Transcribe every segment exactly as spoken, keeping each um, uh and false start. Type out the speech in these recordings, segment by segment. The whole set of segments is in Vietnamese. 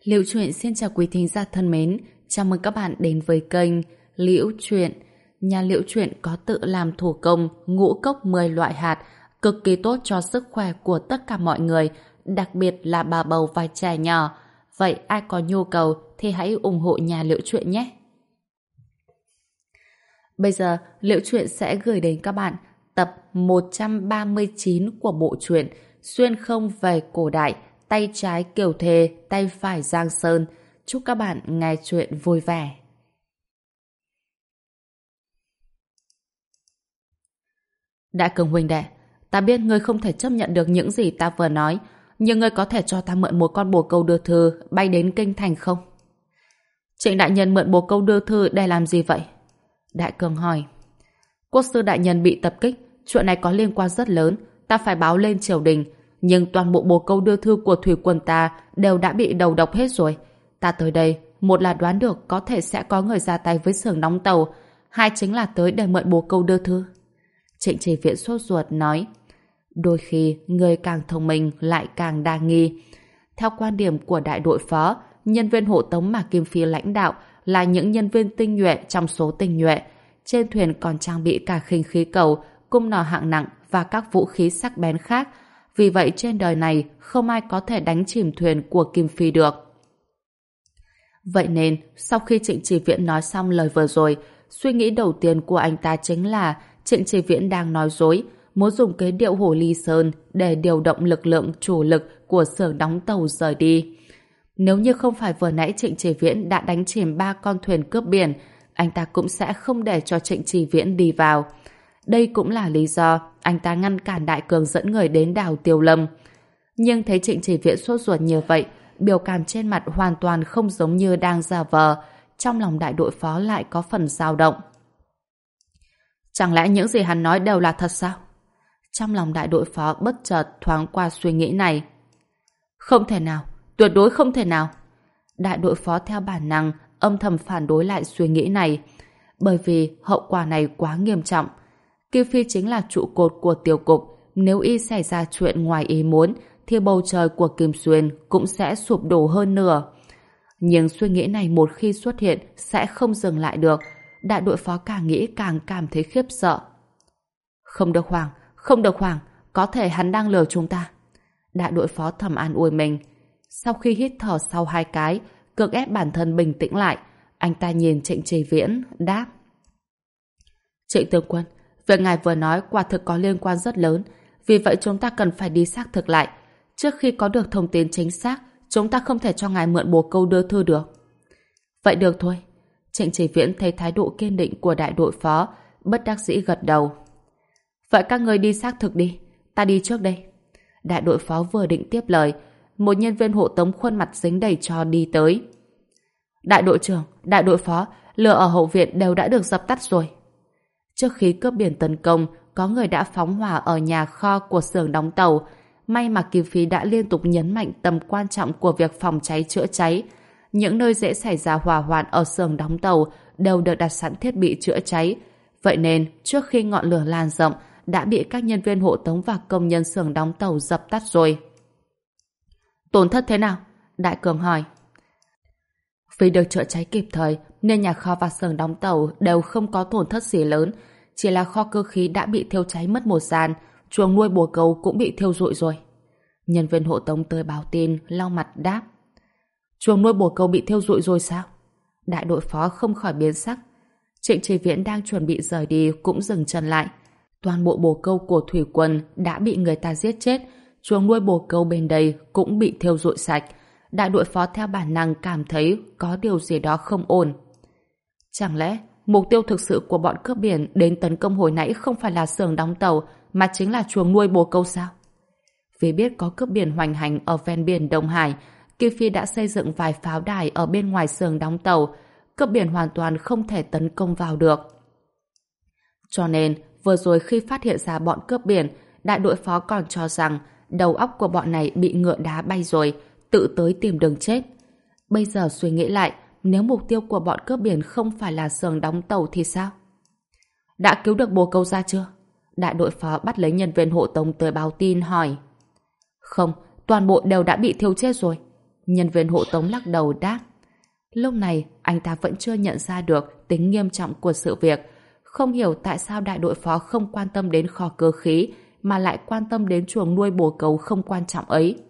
Liễu Chuyện xin chào quý thính giả thân mến, chào mừng các bạn đến với kênh Liễu Chuyện. Nhà Liễu Chuyện có tự làm thủ công ngũ cốc mười loại hạt, cực kỳ tốt cho sức khỏe của tất cả mọi người, đặc biệt là bà bầu và trẻ nhỏ. Vậy ai có nhu cầu thì hãy ủng hộ nhà Liễu Chuyện nhé. Bây giờ Liễu Chuyện sẽ gửi đến các bạn tập một trăm ba mươi chín của bộ truyện Xuyên không về cổ đại, tay trái Kiều Thề, tay phải Giang Sơn. Chúc các bạn nghe chuyện vui vẻ. Đại Cường huynh đệ, ta biết ngươi không thể chấp nhận được những gì ta vừa nói, nhưng ngươi có thể cho ta mượn một con bồ câu đưa thư bay đến kinh thành không? Trịnh đại nhân mượn bồ câu đưa thư để làm gì vậy? Đại Cường hỏi. Quốc sư đại nhân bị tập kích, chuyện này có liên quan rất lớn, ta phải báo lên triều đình, nhưng toàn bộ bồ câu đưa thư của thủy quân ta đều đã bị đầu độc hết rồi. Ta tới đây, một là đoán được có thể sẽ có người ra tay với xưởng đóng tàu, hai chính là tới để mượn bồ câu đưa thư. Trịnh Chỉ Viễn sốt ruột nói, đôi khi người càng thông minh lại càng đa nghi. Theo quan điểm của đại đội phó, nhân viên hộ tống mà Kim Phi lãnh đạo là những nhân viên tinh nhuệ trong số tinh nhuệ. Trên thuyền còn trang bị cả khinh khí cầu, cung nỏ hạng nặng và các vũ khí sắc bén khác. Vì vậy trên đời này không ai có thể đánh chìm thuyền của Kim Phi được. Vậy nên sau khi Trịnh Chỉ Viễn nói xong lời vừa rồi, suy nghĩ đầu tiên của anh ta chính là Trịnh Chỉ Viễn đang nói dối, muốn dùng kế điệu Hồ Ly Sơn để điều động lực lượng chủ lực của xưởng đóng tàu rời đi. Nếu như không phải vừa nãy Trịnh Chỉ Viễn đã đánh chìm ba con thuyền cướp biển, anh ta cũng sẽ không để cho Trịnh Chỉ Viễn đi vào. Đây cũng là lý do anh ta ngăn cản Đại Cường dẫn người đến đảo Tiêu Lâm. Nhưng thấy Trịnh Chỉ Viễn sốt ruột như vậy, biểu cảm trên mặt hoàn toàn không giống như đang giả vờ, trong lòng đại đội phó lại có phần dao động. Chẳng lẽ những gì hắn nói đều là thật sao? Trong lòng đại đội phó bất chợt thoáng qua suy nghĩ này. Không thể nào, tuyệt đối không thể nào. Đại đội phó theo bản năng âm thầm phản đối lại suy nghĩ này, bởi vì hậu quả này quá nghiêm trọng. Kim Phi chính là trụ cột của tiêu cục, nếu y xảy ra chuyện ngoài ý muốn thì bầu trời của Kim Xuyên cũng sẽ sụp đổ hơn nửa. Nhưng suy nghĩ này một khi xuất hiện sẽ không dừng lại được. Đại đội phó càng nghĩ càng cảm thấy khiếp sợ. Không được hoảng, không được hoảng, có thể hắn đang lừa chúng ta. Đại đội phó thầm an ủi mình. Sau khi hít thở sau hai cái, cưỡng ép bản thân bình tĩnh lại, anh ta nhìn Trịnh Chỉ Viễn, đáp. Trịnh tướng quân, việc ngài vừa nói quả thực có liên quan rất lớn, vì vậy chúng ta cần phải đi xác thực lại. Trước khi có được thông tin chính xác, chúng ta không thể cho ngài mượn bồ câu đưa thư được. Vậy được thôi. Trịnh Chỉ Viễn thấy thái độ kiên định của đại đội phó, bất đắc dĩ gật đầu. Vậy các người đi xác thực đi, ta đi trước đây. Đại đội phó vừa định tiếp lời, một nhân viên hộ tống khuôn mặt dính đầy tro đi tới. Đại đội trưởng, đại đội phó, lửa ở hậu viện đều đã được dập tắt rồi. Trước khi cướp biển tấn công, có người đã phóng hỏa ở nhà kho của xưởng đóng tàu. May mà Kim Phi đã liên tục nhấn mạnh tầm quan trọng của việc phòng cháy chữa cháy. Những nơi dễ xảy ra hỏa hoạn ở xưởng đóng tàu đều được đặt sẵn thiết bị chữa cháy. Vậy nên, trước khi ngọn lửa lan rộng, đã bị các nhân viên hộ tống và công nhân xưởng đóng tàu dập tắt rồi. Tổn thất thế nào? Đại Cường hỏi. Vì được chữa cháy kịp thời, nên nhà kho và xưởng đóng tàu đều không có tổn thất gì lớn. Chỉ là kho cơ khí đã bị thiêu cháy mất một gian, chuồng nuôi bồ câu cũng bị thiêu rụi rồi. Nhân viên hộ tống tới báo tin, lau mặt đáp. Chuồng nuôi bồ câu bị thiêu rụi rồi sao? Đại đội phó không khỏi biến sắc. Trịnh Chỉ Viễn đang chuẩn bị rời đi cũng dừng chân lại. Toàn bộ bồ câu của thủy quân đã bị người ta giết chết, chuồng nuôi bồ câu bên đây cũng bị thiêu rụi sạch. Đại đội phó theo bản năng cảm thấy có điều gì đó không ổn. Chẳng lẽ mục tiêu thực sự của bọn cướp biển đến tấn công hồi nãy không phải là xưởng đóng tàu mà chính là chuồng nuôi bồ câu sao? Vì biết có cướp biển hoành hành ở ven biển Đông Hải, Kim Phi đã xây dựng vài pháo đài ở bên ngoài xưởng đóng tàu, cướp biển hoàn toàn không thể tấn công vào được. Cho nên, vừa rồi khi phát hiện ra bọn cướp biển, đại đội phó còn cho rằng đầu óc của bọn này bị ngựa đá bay rồi, tự tới tìm đường chết. Bây giờ suy nghĩ lại, nếu mục tiêu của bọn cướp biển không phải là xưởng đóng tàu thì sao? Đã cứu được bồ câu ra chưa? Đại đội phó bắt lấy nhân viên hộ tống tới báo tin hỏi. Không, toàn bộ đều đã bị thiêu chết rồi. Nhân viên hộ tống lắc đầu đáp. Lúc này, anh ta vẫn chưa nhận ra được tính nghiêm trọng của sự việc. Không hiểu tại sao đại đội phó không quan tâm đến kho cơ khí, mà lại quan tâm đến chuồng nuôi bồ câu không quan trọng ấy.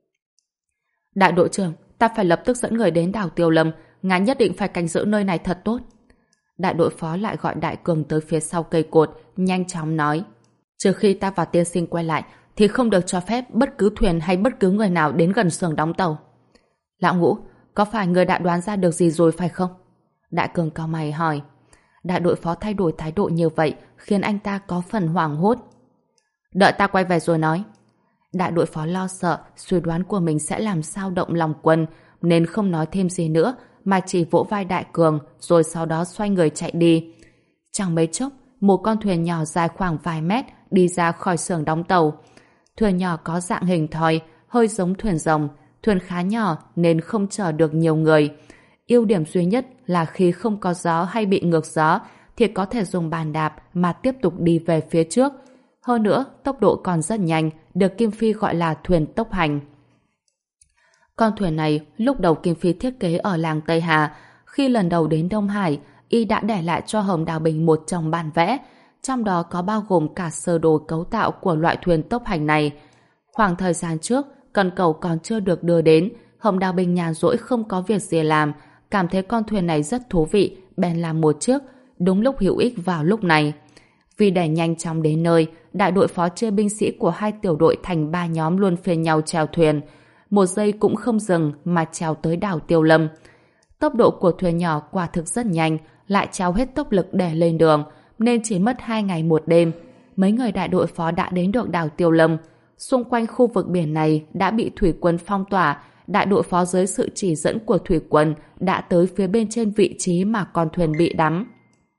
Đại đội trưởng, ta phải lập tức dẫn người đến đảo Tiêu Lâm, ngài nhất định phải canh giữ nơi này thật tốt. Đại đội phó lại gọi Đại Cường tới phía sau cây cột, nhanh chóng nói. Trừ khi ta và tiên sinh quay lại, thì không được cho phép bất cứ thuyền hay bất cứ người nào đến gần xưởng đóng tàu. Lão Ngũ, có phải người đã đoán ra được gì rồi phải không? Đại Cường cau mày hỏi. Đại đội phó thay đổi thái độ như vậy khiến anh ta có phần hoảng hốt. Đợi ta quay về rồi nói. Đại đội phó lo sợ suy đoán của mình sẽ làm sao động lòng quân, nên không nói thêm gì nữa mà chỉ vỗ vai Đại Cường rồi sau đó xoay người chạy đi. Chẳng mấy chốc, một con thuyền nhỏ dài khoảng vài mét đi ra khỏi xưởng đóng tàu. Thuyền nhỏ có dạng hình thoi, hơi giống thuyền rồng. Thuyền khá nhỏ nên không chở được nhiều người. Ưu điểm duy nhất là khi không có gió hay bị ngược gió thì có thể dùng bàn đạp mà tiếp tục đi về phía trước. Hơn nữa, tốc độ còn rất nhanh, được Kim Phi gọi là thuyền tốc hành. Con thuyền này lúc đầu Kim Phi thiết kế ở làng Tây Hà. Khi lần đầu đến Đông Hải, y đã để lại cho Hồng Đào Bình một chồng bản vẽ, trong đó có bao gồm cả sơ đồ cấu tạo của loại thuyền tốc hành này. Khoảng thời gian trước, cần cầu còn chưa được đưa đến, Hồng Đào Bình nhàn rỗi không có việc gì làm, cảm thấy con thuyền này rất thú vị, bèn làm một chiếc, đúng lúc hữu ích vào lúc này. Vì để nhanh chóng đến nơi, đại đội phó chia binh sĩ của hai tiểu đội thành ba nhóm luân phiên nhau chèo thuyền. Một giây cũng không dừng mà chèo tới đảo Tiêu Lâm. Tốc độ của thuyền nhỏ quả thực rất nhanh, lại trao hết tốc lực để lên đường, nên chỉ mất hai ngày một đêm. Mấy người đại đội phó đã đến được đảo Tiêu Lâm. Xung quanh khu vực biển này đã bị thủy quân phong tỏa. Đại đội phó dưới sự chỉ dẫn của thủy quân đã tới phía bên trên vị trí mà con thuyền bị đắm.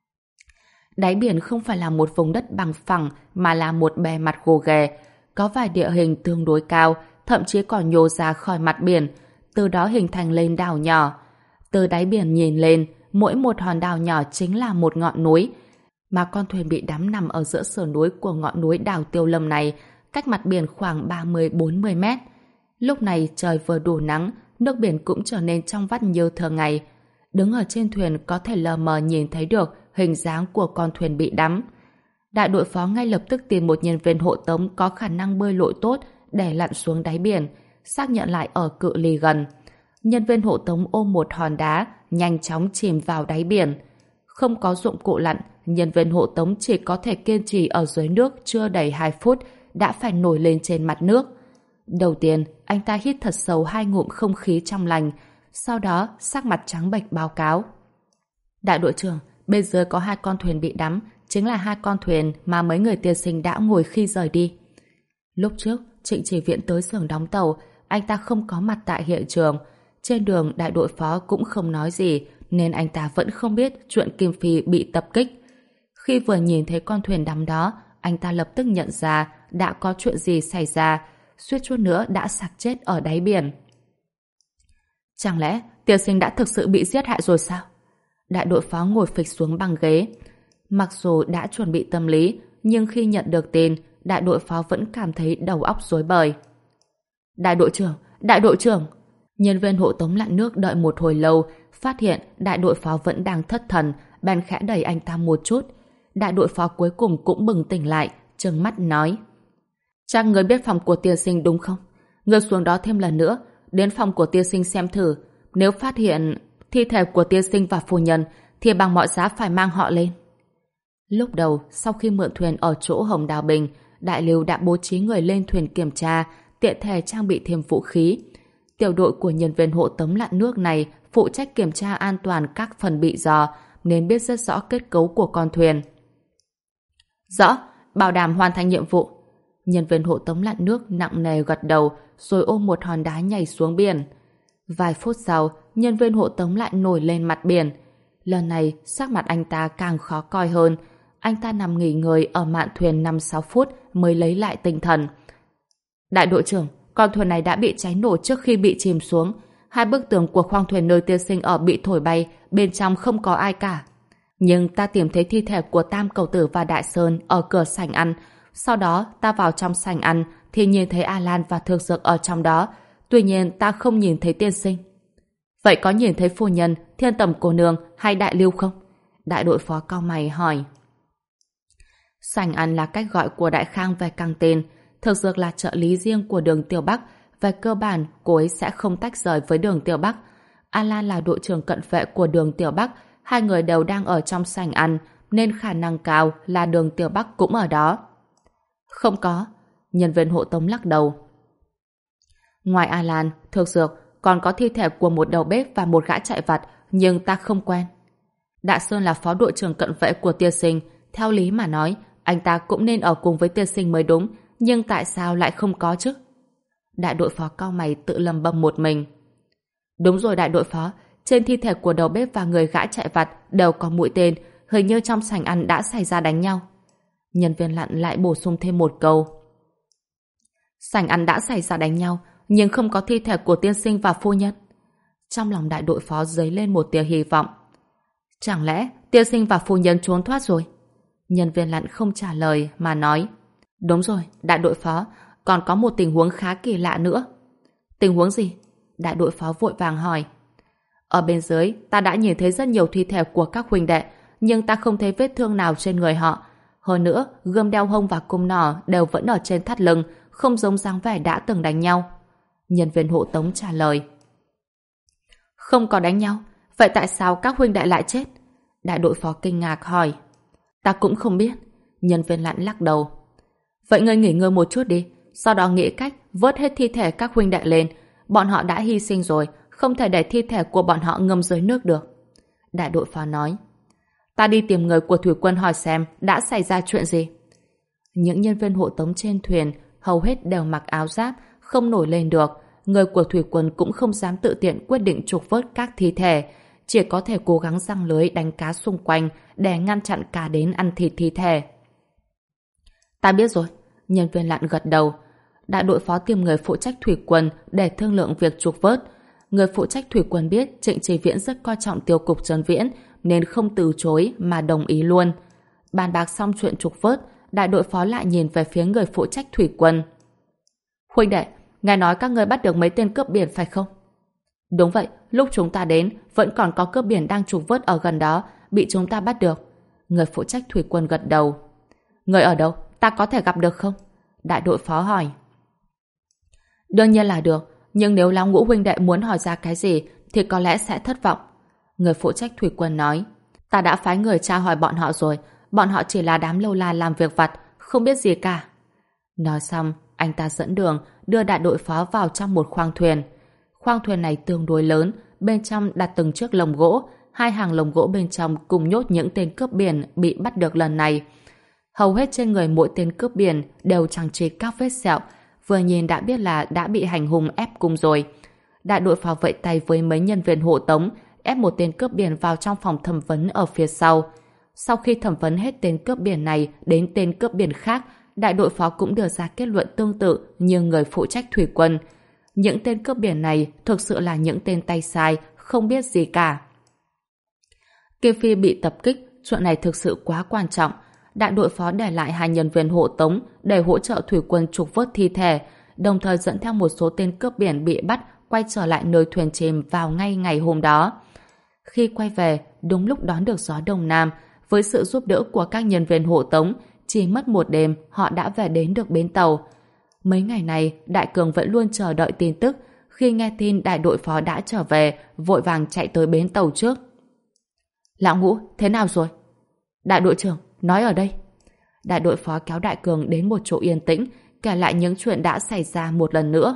Đáy biển không phải là một vùng đất bằng phẳng mà là một bề mặt gồ ghề, có vài địa hình tương đối cao, thậm chí còn nhô ra khỏi mặt biển, từ đó hình thành lên đảo nhỏ. Từ đáy biển nhìn lên, mỗi một hòn đảo nhỏ chính là một ngọn núi, mà con thuyền bị đắm nằm ở giữa sườn núi của ngọn núi đảo Tiêu Lâm này, cách mặt biển khoảng ba mươi đến bốn mươi mét. Lúc này trời vừa đủ nắng, nước biển cũng trở nên trong vắt như thường ngày. Đứng ở trên thuyền có thể lờ mờ nhìn thấy được hình dáng của con thuyền bị đắm. Đại đội phó ngay lập tức tìm một nhân viên hộ tống có khả năng bơi lội tốt để lặn xuống đáy biển, xác nhận lại ở cự ly gần. Nhân viên hộ tống ôm một hòn đá, nhanh chóng chìm vào đáy biển. Không có dụng cụ lặn, nhân viên hộ tống chỉ có thể kiên trì ở dưới nước chưa đầy hai phút, đã phải nổi lên trên mặt nước. Đầu tiên, anh ta hít thật sâu hai ngụm không khí trong lành, sau đó sắc mặt trắng bệch báo cáo. Đại đội trưởng, bên dưới có hai con thuyền bị đắm, chính là hai con thuyền mà mấy người tiên sinh đã ngồi khi rời đi. Lúc trước, Trịnh Chỉ Viễn tới xưởng đóng tàu, anh ta không có mặt tại hiện trường. Trên đường, đại đội phó cũng không nói gì, nên anh ta vẫn không biết chuyện Kim Phi bị tập kích. Khi vừa nhìn thấy con thuyền đắm đó, anh ta lập tức nhận ra đã có chuyện gì xảy ra, suýt chút nữa đã sặc chết ở đáy biển. Chẳng lẽ tiên sinh đã thực sự bị giết hại rồi sao? Đại đội phó ngồi phịch xuống băng ghế. Mặc dù đã chuẩn bị tâm lý, nhưng khi nhận được tin, đại đội phó vẫn cảm thấy đầu óc rối bời. Đại đội trưởng, đại đội trưởng! Nhân viên hộ tống lặn nước đợi một hồi lâu, phát hiện đại đội phó vẫn đang thất thần, bèn khẽ đẩy anh ta một chút. Đại đội phó cuối cùng cũng bừng tỉnh lại, trừng mắt nói: Chắc người biết phòng của tiên sinh đúng không? Người xuống đó thêm lần nữa, đến phòng của tiên sinh xem thử. Nếu phát hiện thi thể của tiên sinh và phu nhân, thì bằng mọi giá phải mang họ lên. Lúc đầu, sau khi mượn thuyền ở chỗ Hồng Đào Bình, Đại Lưu đã bố trí người lên thuyền kiểm tra, tiện thể trang bị thêm vũ khí. Tiểu đội của nhân viên hộ tống lặn nước này phụ trách kiểm tra an toàn các phần bị rò, nên biết rất rõ kết cấu của con thuyền. Rõ, bảo đảm hoàn thành nhiệm vụ. Nhân viên hộ tống lặn nước nặng nề gật đầu, rồi ôm một hòn đá nhảy xuống biển. Vài phút sau, nhân viên hộ tống lại nổi lên mặt biển. Lần này, sắc mặt anh ta càng khó coi hơn. Anh ta nằm nghỉ ngơi ở mạn thuyền năm sáu phút mới lấy lại tinh thần. Đại đội trưởng, con thuyền này đã bị cháy nổ trước khi bị chìm xuống. Hai bức tường của khoang thuyền nơi tiên sinh ở bị thổi bay, bên trong không có ai cả. Nhưng ta tìm thấy thi thể của Tam Cầu Tử và Đại Sơn ở cửa sảnh ăn. Sau đó, ta vào trong sảnh ăn thì nhìn thấy A Lan và Thực Dược ở trong đó. Tuy nhiên ta không nhìn thấy tiên sinh. Vậy có nhìn thấy phu nhân, thiên tầm cô nương hay đại lưu không? Đại đội phó cau mày hỏi. Sảnh ăn là cách gọi của Đại Khang về căng tin, thực dược là trợ lý riêng của đường Tiểu Bắc. Về cơ bản, cô ấy sẽ không tách rời với đường Tiểu Bắc. Alan là đội trưởng cận vệ của đường Tiểu Bắc, hai người đều đang ở trong sảnh ăn, nên khả năng cao là đường Tiểu Bắc cũng ở đó. Không có. Nhân viên hộ tống lắc đầu. Ngoài Alan, thực dược, còn có thi thể của một đầu bếp và một gã chạy vặt, nhưng ta không quen. Đại Sơn là phó đội trưởng cận vệ của tiên sinh, theo lý mà nói, anh ta cũng nên ở cùng với tiên sinh mới đúng, nhưng tại sao lại không có chứ? Đại đội phó cau mày tự lầm bầm một mình. Đúng rồi đại đội phó, trên thi thể của đầu bếp và người gã chạy vặt đều có mũi tên, hình như trong sảnh ăn đã xảy ra đánh nhau. Nhân viên lặn lại bổ sung thêm một câu. Sảnh ăn đã xảy ra đánh nhau, nhưng không có thi thể của tiên sinh và phu nhân. Trong lòng đại đội phó dấy lên một tia hy vọng. Chẳng lẽ tiên sinh và phu nhân trốn thoát rồi? Nhân viên lặn không trả lời mà nói. Đúng rồi, đại đội phó, còn có một tình huống khá kỳ lạ nữa. Tình huống gì? Đại đội phó vội vàng hỏi. Ở bên dưới, ta đã nhìn thấy rất nhiều thi thể của các huynh đệ, nhưng ta không thấy vết thương nào trên người họ. Hơn nữa, gươm đeo hông và cung nỏ đều vẫn ở trên thắt lưng, không giống dáng vẻ đã từng đánh nhau. Nhân viên hộ tống trả lời. Không có đánh nhau, vậy tại sao các huynh đệ lại chết? Đại đội phó kinh ngạc hỏi. Ta cũng không biết. Nhân viên lặn lắc đầu. Vậy ngươi nghỉ ngơi một chút đi, sau đó nghĩ cách vớt hết thi thể các huynh đệ lên. Bọn họ đã hy sinh rồi, không thể để thi thể của bọn họ ngâm dưới nước được. Đại đội phó nói. Ta đi tìm người của thủy quân hỏi xem đã xảy ra chuyện gì. Những nhân viên hộ tống trên thuyền hầu hết đều mặc áo giáp, không nổi lên được. Người của thủy quân cũng không dám tự tiện quyết định trục vớt các thi thể, chỉ có thể cố gắng giăng lưới đánh cá xung quanh để ngăn chặn cá đến ăn thịt thi thể. Ta biết rồi. Nhân viên lặn gật đầu. Đại đội phó tìm người phụ trách thủy quân để thương lượng việc trục vớt. Người phụ trách thủy quân biết Trịnh Chí Viễn rất coi trọng tiêu cục Trấn Viễn nên không từ chối mà đồng ý luôn. Bàn bạc xong chuyện trục vớt, đại đội phó lại nhìn về phía người phụ trách thủy quân. Huynh đệ, nghe nói các ngươi bắt được mấy tên cướp biển phải không? Đúng vậy, lúc chúng ta đến vẫn còn có cướp biển đang trục vớt ở gần đó, bị chúng ta bắt được. Người phụ trách thủy quân gật đầu. Người ở đâu? Ta có thể gặp được không? Đại đội phó hỏi. Đương nhiên là được, nhưng nếu Lão Ngũ huynh đệ muốn hỏi ra cái gì thì có lẽ sẽ thất vọng. Người phụ trách thủy quân nói. Ta đã phái người tra hỏi bọn họ rồi, bọn họ chỉ là đám lâu la làm việc vặt, không biết gì cả. Nói xong, anh ta dẫn đường đưa đại đội phó vào trong một khoang thuyền. Khoang thuyền này tương đối lớn, bên trong đặt từng chiếc lồng gỗ, hai hàng lồng gỗ bên trong cùng nhốt những tên cướp biển bị bắt được lần này. Hầu hết trên người mỗi tên cướp biển đều chằng chịt các vết sẹo, vừa nhìn đã biết là đã bị hành hung ép cung rồi. Đại đội phó vẫy tay với mấy nhân viên hộ tống, ép một tên cướp biển vào trong phòng thẩm vấn ở phía sau. Sau khi thẩm vấn hết tên cướp biển này đến tên cướp biển khác, đại đội phó cũng đưa ra kết luận tương tự như người phụ trách thủy quân. Những tên cướp biển này thực sự là những tên tay sai, không biết gì cả. Kim Phi bị tập kích, chuyện này thực sự quá quan trọng. Đại đội phó để lại hai nhân viên hộ tống để hỗ trợ thủy quân trục vớt thi thể, đồng thời dẫn theo một số tên cướp biển bị bắt quay trở lại nơi thuyền chìm vào ngay ngày hôm đó. Khi quay về, đúng lúc đón được gió đông nam, với sự giúp đỡ của các nhân viên hộ tống, chỉ mất một đêm họ đã về đến được bến tàu. Mấy ngày này, Đại Cường vẫn luôn chờ đợi tin tức. Khi nghe tin đại đội phó đã trở về, vội vàng chạy tới bến tàu trước. Lão Ngũ, thế nào rồi? Đại đội trưởng, nói ở đây. Đại đội phó kéo Đại Cường đến một chỗ yên tĩnh, kể lại những chuyện đã xảy ra một lần nữa.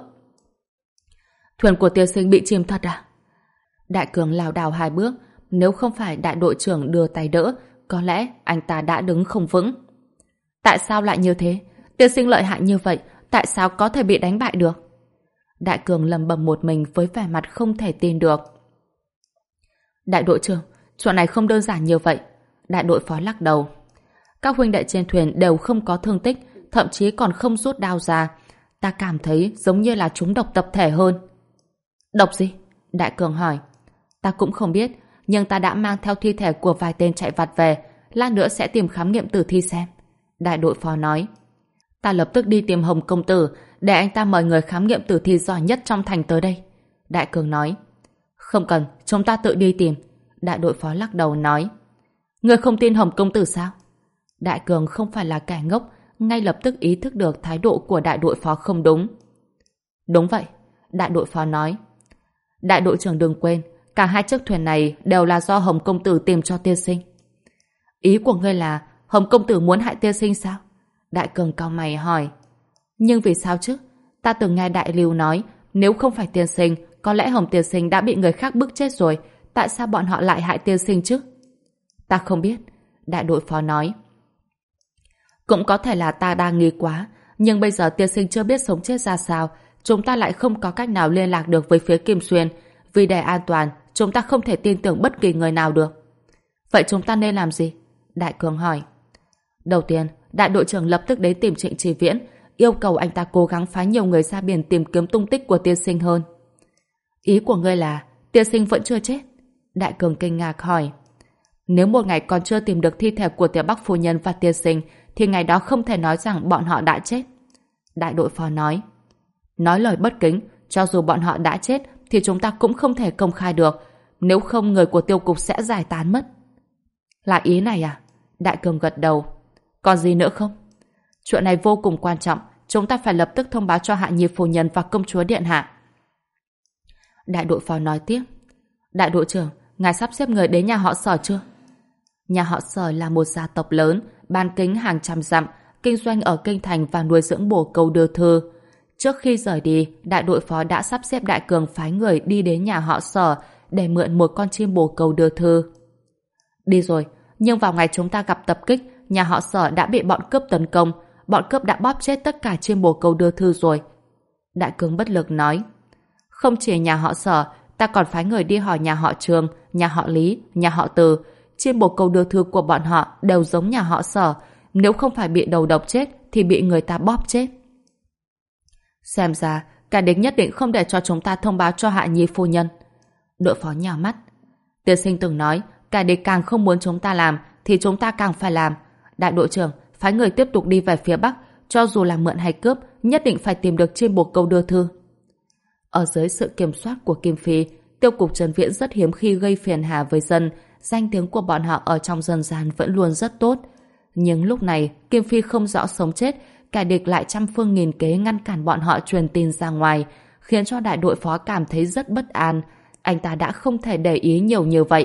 Thuyền của tiên sinh bị chìm thật à? Đại Cường lảo đảo hai bước, nếu không phải đại đội trưởng đưa tay đỡ, có lẽ anh ta đã đứng không vững. Tại sao lại như thế? Tiên sinh lợi hại như vậy, tại sao có thể bị đánh bại được? Đại Cường lầm bầm một mình với vẻ mặt không thể tin được. Đại đội trưởng, chuyện này không đơn giản như vậy. Đại đội phó lắc đầu. Các huynh đệ trên thuyền đều không có thương tích, thậm chí còn không rút đao ra. Ta cảm thấy giống như là chúng độc tập thể hơn. Độc gì? Đại Cường hỏi. Ta cũng không biết, nhưng ta đã mang theo thi thể của vài tên chạy vặt về, lát nữa sẽ tìm khám nghiệm tử thi xem. Đại đội phó nói. Ta lập tức đi tìm Hồng công tử, để anh ta mời người khám nghiệm tử thi giỏi nhất trong thành tới đây. Đại Cường nói. Không cần, chúng ta tự đi tìm. Đại đội phó lắc đầu nói. Ngươi không tin Hồng công tử sao? Đại Cường không phải là kẻ ngốc, ngay lập tức ý thức được thái độ của đại đội phó không đúng. Đúng vậy, đại đội phó nói. Đại đội trưởng đừng quên, cả hai chiếc thuyền này đều là do Hồng công tử tìm cho tiên sinh. Ý của ngươi là Hồng công tử muốn hại tiên sinh sao? Đại Cường cau mày hỏi. Nhưng vì sao chứ? Ta từng nghe Đại Lưu nói, nếu không phải tiên sinh, có lẽ Hồng tiên sinh đã bị người khác bức chết rồi. Tại sao bọn họ lại hại tiên sinh chứ? Ta không biết, đại đội phó nói. Cũng có thể là ta đang nghi quá, nhưng bây giờ tiên sinh chưa biết sống chết ra sao, chúng ta lại không có cách nào liên lạc được với phía Kim Xuyên. Vì để an toàn, chúng ta không thể tin tưởng bất kỳ người nào được. Vậy chúng ta nên làm gì? Đại Cường hỏi. Đầu tiên, đại đội trưởng lập tức đến tìm Trịnh Chỉ Viễn, yêu cầu anh ta cố gắng phái nhiều người ra biển tìm kiếm tung tích của tiên sinh hơn. Ý của ngươi là tiên sinh vẫn chưa chết? Đại Cường kinh ngạc hỏi. Nếu một ngày còn chưa tìm được thi thể của Tiểu Bắc phu nhân và tiên sinh, thì ngày đó không thể nói rằng bọn họ đã chết. Đại đội phó nói. Nói lời bất kính, cho dù bọn họ đã chết thì chúng ta cũng không thể công khai được, nếu không người của tiêu cục sẽ giải tán mất. Là ý này à? Đại Cường gật đầu. Còn gì nữa không? Chuyện này vô cùng quan trọng, chúng ta phải lập tức thông báo cho Hạ Nhi phu nhân và công chúa điện hạ. Đại đội phó nói tiếp. Đại đội trưởng, ngài sắp xếp người đến nhà họ Sở chưa? Nhà họ Sở là một gia tộc lớn, bán kính hàng trăm dặm, kinh doanh ở kinh thành và nuôi dưỡng bồ câu đưa thư. Trước khi rời đi, đại đội phó đã sắp xếp Đại Cường phái người đi đến nhà họ Sở để mượn một con chim bồ câu đưa thư. Đi rồi, nhưng vào ngày chúng ta gặp tập kích, nhà họ Sở đã bị bọn cướp tấn công, bọn cướp đã bóp chết tất cả chim bồ câu đưa thư rồi. Đại Cường bất lực nói. Không chỉ nhà họ Sở, ta còn phái người đi hỏi nhà họ Trương, nhà họ Lý, nhà họ Từ. Chim bồ câu đưa thư của bọn họ đều giống nhà họ Sở, nếu không phải bị đầu độc chết thì bị người ta bóp chết. Xem ra, cả địch nhất định không để cho chúng ta thông báo cho Hạ Nhi phu nhân. Đội phó nhào mắt. Tiên sinh từng nói, cả địch càng không muốn chúng ta làm thì chúng ta càng phải làm. Đại đội trưởng, phái người tiếp tục đi về phía Bắc, cho dù là mượn hay cướp, nhất định phải tìm được chim bồ câu đưa thư. Ở dưới sự kiểm soát của Kim Phi, tiêu cục Trần Viễn rất hiếm khi gây phiền hà với dân, danh tiếng của bọn họ ở trong dân gian vẫn luôn rất tốt. Nhưng lúc này, Kim Phi không rõ sống chết, kẻ địch lại trăm phương nghìn kế ngăn cản bọn họ truyền tin ra ngoài, khiến cho đại đội phó cảm thấy rất bất an. Anh ta đã không thể để ý nhiều như vậy.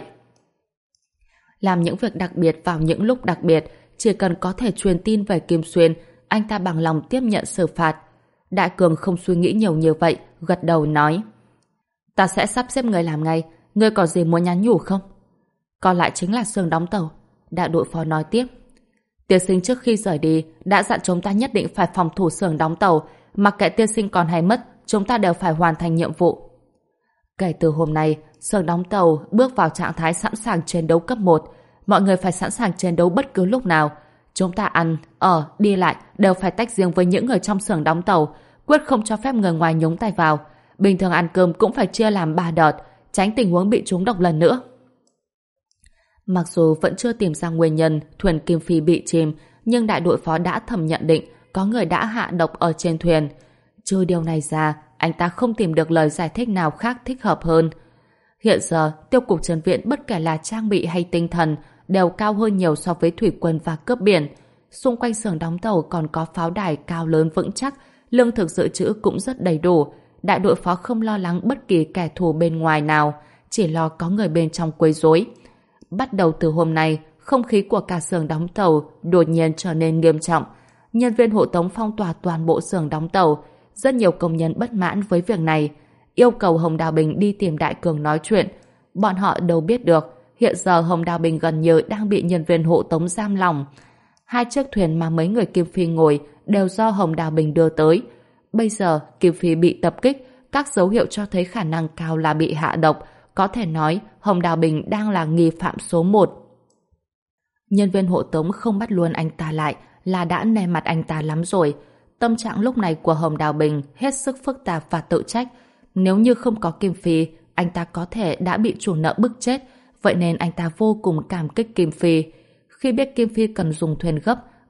Làm những việc đặc biệt vào những lúc đặc biệt, chỉ cần có thể truyền tin về Kim Xuyên, anh ta bằng lòng tiếp nhận xử phạt. Đại Cường không suy nghĩ nhiều như vậy, gật đầu nói. Ta sẽ sắp xếp người làm ngay, ngươi có gì muốn nhắn nhủ không? Còn lại chính là xưởng đóng tàu. Đại đội phó nói tiếp. Tiên sinh trước khi rời đi đã dặn chúng ta nhất định phải phòng thủ xưởng đóng tàu, mặc kệ tiên sinh còn hay mất, chúng ta đều phải hoàn thành nhiệm vụ. Kể từ hôm nay, xưởng đóng tàu bước vào trạng thái sẵn sàng chiến đấu cấp một. Mọi người phải sẵn sàng chiến đấu bất cứ lúc nào. Chúng ta ăn, ở, đi lại đều phải tách riêng với những người trong xưởng đóng tàu, quyết không cho phép người ngoài nhúng tay vào. Bình thường ăn cơm cũng phải chia làm ba đợt, tránh tình huống bị trúng độc lần nữa. Mặc dù vẫn chưa tìm ra nguyên nhân thuyền Kim Phi bị chìm, nhưng đại đội phó đã thầm nhận định có người đã hạ độc ở trên thuyền. Trừ điều này ra, anh ta không tìm được lời giải thích nào khác thích hợp hơn. Hiện giờ, tiêu cục Trần Viện bất kể là trang bị hay tinh thần đều cao hơn nhiều so với thủy quân và cướp biển. Xung quanh xưởng đóng tàu còn có pháo đài cao lớn vững chắc, lương thực dự trữ cũng rất đầy đủ. Đại đội phó không lo lắng bất kỳ kẻ thù bên ngoài nào, chỉ lo có người bên trong quấy rối. Bắt đầu từ hôm nay, không khí của cả xưởng đóng tàu đột nhiên trở nên nghiêm trọng. Nhân viên hộ tống phong tỏa toàn bộ xưởng đóng tàu. Rất nhiều công nhân bất mãn với việc này, yêu cầu Hồng Đào Bình đi tìm Đại Cường nói chuyện. Bọn họ đâu biết được, hiện giờ Hồng Đào Bình gần như đang bị nhân viên hộ tống giam lỏng. Hai chiếc thuyền mà mấy người Kim Phi ngồi đều do Hồng Đào Bình đưa tới. Bây giờ Kim Phi bị tập kích, các dấu hiệu cho thấy khả năng cao là bị hạ độc. Có thể nói Hồng Đào Bình đang là nghi phạm số một. Nhân viên hộ tống không bắt luôn anh ta lại là đã nề mặt anh ta lắm rồi. Tâm trạng lúc này của Hồng Đào Bình hết sức phức tạp và tự trách. Nếu như không có Kim Phi, anh ta có thể đã bị chủ nợ bức chết. Vậy nên anh ta vô cùng cảm kích Kim Phi. Khi biết Kim Phi cần dùng thuyền gấp,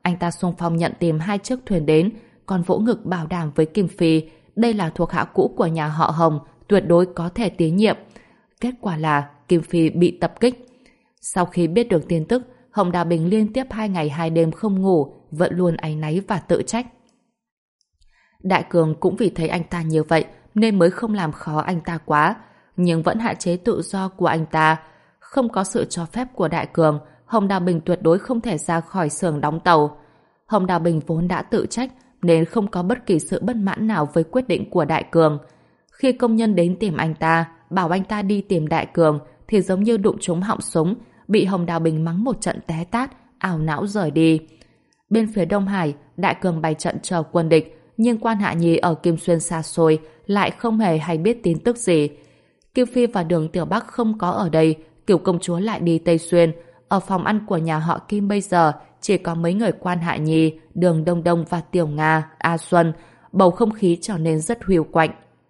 anh ta xung phong nhận tìm hai chiếc thuyền đến, còn vỗ ngực bảo đảm với Kim Phi đây là thuộc hạ cũ của nhà họ Hồng, tuyệt đối có thể tín nhiệm. Kết quả là Kim Phi bị tập kích. Sau khi biết được tin tức, Hồng Đào Bình liên tiếp hai ngày hai đêm không ngủ, vẫn luôn áy náy và tự trách. Đại Cường cũng vì thấy anh ta như vậy nên mới không làm khó anh ta quá, nhưng vẫn hạn chế tự do của anh ta. Không có sự cho phép của Đại Cường, Hồng Đào Bình tuyệt đối không thể ra khỏi xưởng đóng tàu. Hồng Đào Bình vốn đã tự trách nên không có bất kỳ sự bất mãn nào với quyết định của Đại Cường. Khi công nhân đến tìm anh ta, bảo anh ta đi tìm Đại Cường thì giống như đụng trúng họng súng, bị Hồng Đào Bình mắng một trận té tát, ảo não rời đi. Bên phía Đông Hải, Đại Cường bày trận chờ quân địch, nhưng Quan Hạ Nhi ở Kim Xuyên xa xôi lại không hề hay biết tin tức gì. Kiều Phi và Đường Tiểu Bắc không có ở đây, Kiều công chúa lại đi Tây Xuyên. Ở phòng ăn của nhà họ Kim bây giờ chỉ có mấy người Quan Hạ Nhi, Đường Đông Đông và Tiểu Nga, A Xuân. Bầu không khí trở nên rất huỳu quạnh.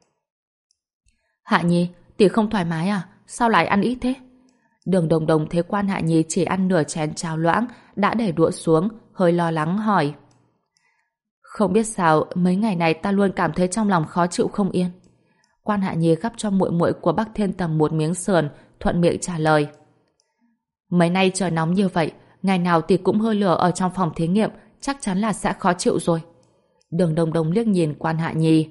Hạ Nhi, tỷ không thoải mái à? Sao lại ăn ít thế? Đường Đông Đông thấy Quan Hạ Nhi chỉ ăn nửa chén cháo loãng, đã để đũa xuống, hơi lo lắng hỏi. Không biết sao, mấy ngày này ta luôn cảm thấy trong lòng khó chịu không yên. Quan Hạ Nhi gắp cho muội muội của Bắc Thiên Tầm một miếng sườn, thuận miệng trả lời. Mấy nay trời nóng như vậy, ngày nào tỷ cũng hơi lửa ở trong phòng thí nghiệm, chắc chắn là sẽ khó chịu rồi. Đường Đông Đông liếc nhìn Quan Hạ Nhi.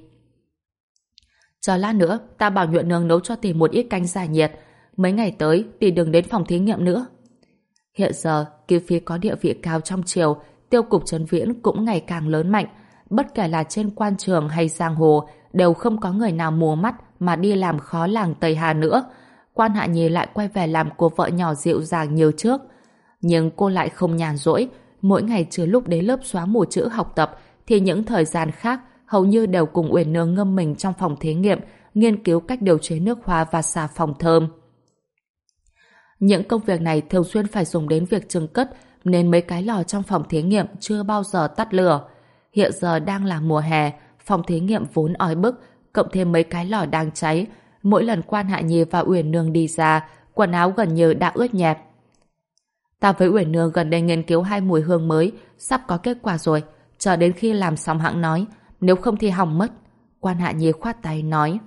Chờ lát nữa, ta bảo Nhuận Nương nấu cho tỷ một ít canh giải nhiệt. Mấy ngày tới, tỷ đừng đến phòng thí nghiệm nữa. Hiện giờ, Kiều Phi có địa vị cao trong triều, tiêu cục Trấn Viễn cũng ngày càng lớn mạnh. Bất kể là trên quan trường hay giang hồ, đều không có người nào mùa mắt mà đi làm khó làng Tây Hà nữa. Quan Hạ Nhi lại quay về làm cô vợ nhỏ dịu dàng như trước. Nhưng cô lại không nhàn rỗi. Mỗi ngày trừ lúc đến lớp xóa mù chữ học tập, thì những thời gian khác hầu như đều cùng Uyển Nương ngâm mình trong phòng thí nghiệm, nghiên cứu cách điều chế nước hoa và xà phòng thơm. Những công việc này thường xuyên phải dùng đến việc chưng cất, nên mấy cái lò trong phòng thí nghiệm chưa bao giờ tắt lửa. Hiện giờ đang là mùa hè, phòng thí nghiệm vốn oi bức, cộng thêm mấy cái lò đang cháy. Mỗi lần Quan Hạ Nhi và Uyển Nương đi ra, quần áo gần như đã ướt nhẹp. Ta với Uyển Nương gần đây nghiên cứu hai mùi hương mới, sắp có kết quả rồi, chờ đến khi làm xong hãng nói, nếu không thì hỏng mất. Quan Hạ Nhi khoát tay nói.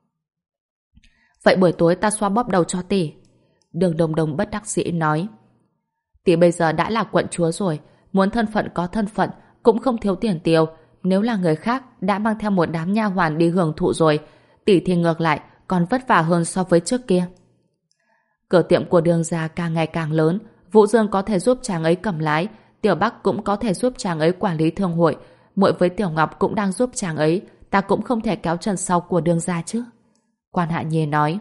Vậy buổi tối ta xoa bóp đầu cho tỷ. Đường Đông Đông bất đắc dĩ nói. Tỷ bây giờ đã là quận chúa rồi, muốn thân phận có thân phận, cũng không thiếu tiền tiêu. Nếu là người khác đã mang theo một đám nha hoàn đi hưởng thụ rồi, tỷ thì ngược lại còn vất vả hơn so với trước kia. Cửa tiệm của Đường gia càng ngày càng lớn, Vũ Dương có thể giúp chàng ấy cầm lái, Tiểu Bắc cũng có thể giúp chàng ấy quản lý thương hội, muội với Tiểu Ngọc cũng đang giúp chàng ấy, ta cũng không thể kéo chân sau của Đường gia chứ. Quan Hạ Nhi nói.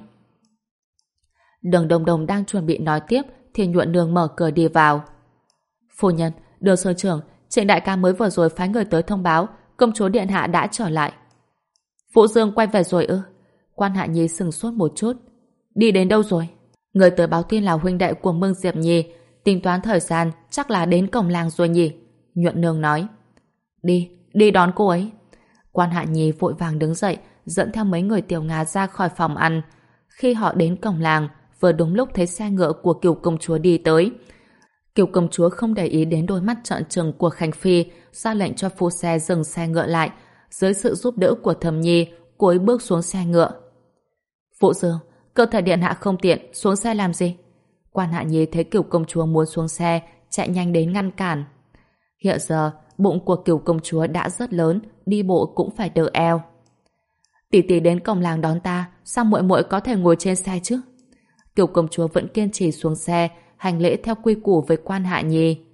Đường Đông Đông đang chuẩn bị nói tiếp thì Nhuận Nương mở cửa đi vào. Phu nhân, Đường Sở trưởng, Trịnh đại ca mới vừa rồi phái người tới thông báo công chúa điện hạ đã trở lại. Vũ Dương quay về rồi ư? Quan Hạ Nhi sừng sốt một chút. Đi đến đâu rồi? Người tới báo tin là huynh đệ của Mương Diệp Nhi, tính toán thời gian chắc là đến cổng làng rồi nhỉ? Nhuận Nương nói. Đi, đi đón cô ấy. Quan Hạ Nhi vội vàng đứng dậy, dẫn theo mấy người Tiểu Nga ra khỏi phòng ăn. Khi họ đến cổng làng, vừa đúng lúc thấy xe ngựa của Kiều công chúa đi tới. Kiều công chúa không để ý đến đôi mắt trợn trừng của Khánh Phi, ra lệnh cho phu xe dừng xe ngựa lại. Dưới sự giúp đỡ của Thẩm Nhi, cô ấy bước xuống xe ngựa. Vũ Dương, cơ thể điện hạ không tiện, xuống xe làm gì? Quan Hạ Nhi thấy Kiều công chúa muốn xuống xe, chạy nhanh đến ngăn cản. Hiện giờ, bụng của Kiều công chúa đã rất lớn, đi bộ cũng phải đỡ eo. Tỷ tỷ đến cổng làng đón ta, sao muội muội có thể ngồi trên xe chứ? Kiều công chúa vẫn kiên trì xuống xe, hành lễ theo quy củ với Quan Hạ Nhi.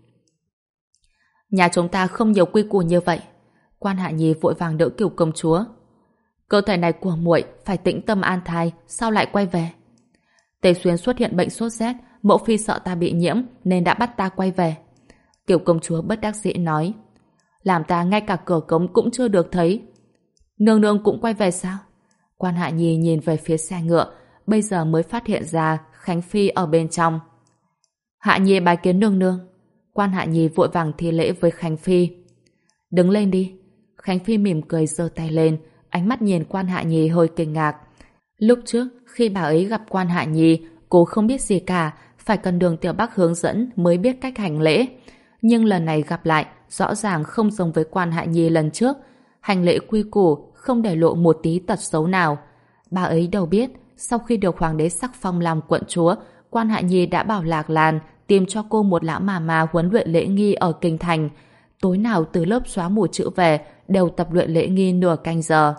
Nhà chúng ta không nhiều quy củ như vậy. Quan Hạ Nhi vội vàng đỡ Kiều công chúa. Cơ thể này của muội phải tĩnh tâm an thai, sao lại quay về? Tề Xuyên xuất hiện bệnh sốt rét, mẫu phi sợ ta bị nhiễm nên đã bắt ta quay về. Kiều công chúa bất đắc dĩ nói. Làm ta ngay cả cửa cống cũng chưa được thấy. Nương nương cũng quay về sao? Quan Hạ Nhi nhìn về phía xe ngựa, bây giờ mới phát hiện ra Khánh Phi ở bên trong. Hạ Nhi bái kiến nương nương. Quan Hạ Nhi vội vàng thi lễ với Khánh Phi. Đứng lên đi. Khánh Phi mỉm cười giơ tay lên, ánh mắt nhìn Quan Hạ Nhi hơi kinh ngạc. Lúc trước, khi bà ấy gặp Quan Hạ Nhi, cô không biết gì cả, phải cần Đường Tiểu Bắc hướng dẫn mới biết cách hành lễ. Nhưng lần này gặp lại, rõ ràng không giống với Quan Hạ Nhi lần trước. Hành lễ quy củ, không để lộ một tí tật xấu nào. Bà ấy đâu biết, sau khi được hoàng đế sắc phong làm quận chúa, Quan Hạ Nhi đã bảo Lạc Lan tìm cho cô một lão mà mà huấn luyện lễ nghi ở kinh thành. Tối nào từ lớp xóa mù chữ về đều tập luyện lễ nghi nửa canh giờ.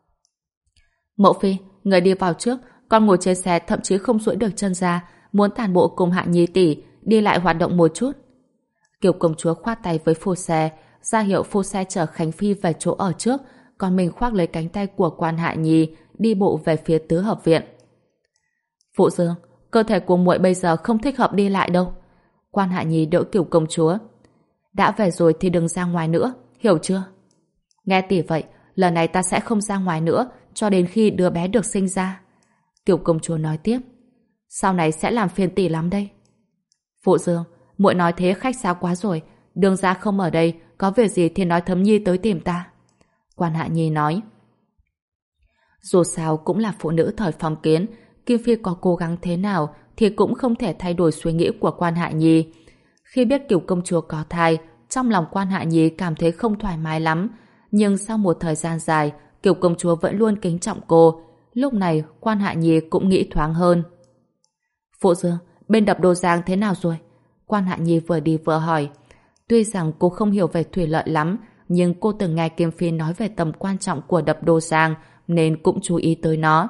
Mẫu phi, người đi vào trước, con ngồi trên xe thậm chí không duỗi được chân ra, muốn tản bộ cùng Hạ Nhi tỷ đi lại hoạt động một chút. Kiều công chúa khoát tay với phu xe, ra hiệu phu xe chở Khánh Phi về chỗ ở trước, còn mình khoác lấy cánh tay của Quan Hạ Nhi đi bộ về phía tứ hợp viện. Phụ Dương, cơ thể của muội bây giờ không thích hợp đi lại đâu. Quan Hạ Nhi đỡ Kiều công chúa. Đã về rồi thì đừng ra ngoài nữa, hiểu chưa? Nghe tỷ vậy, lần này ta sẽ không ra ngoài nữa cho đến khi đứa bé được sinh ra. Kiều công chúa nói tiếp. Sau này sẽ làm phiền tỷ lắm đây. Phụ Dương, muội nói thế khách sáo quá rồi. Đường ra không ở đây, có việc gì thì nói Thấm Nhi tới tìm ta. Quan Hạ Nhi nói. Dù sao cũng là phụ nữ thời phong kiến, Kim Phi có cố gắng thế nào thì cũng không thể thay đổi suy nghĩ của Quan Hạ Nhi. Khi biết Kiều công chúa có thai, trong lòng Quan Hạ Nhi cảm thấy không thoải mái lắm. Nhưng sau một thời gian dài, Kiều công chúa vẫn luôn kính trọng cô. Lúc này, Quan Hạ Nhi cũng nghĩ thoáng hơn. Phụ Dương, bên đập Đô Giang thế nào rồi? Quan Hạ Nhi vừa đi vừa hỏi. Tuy rằng cô không hiểu về thủy lợi lắm, nhưng cô từng nghe Kim Phi nói về tầm quan trọng của đập Đô Giang, nên cũng chú ý tới nó.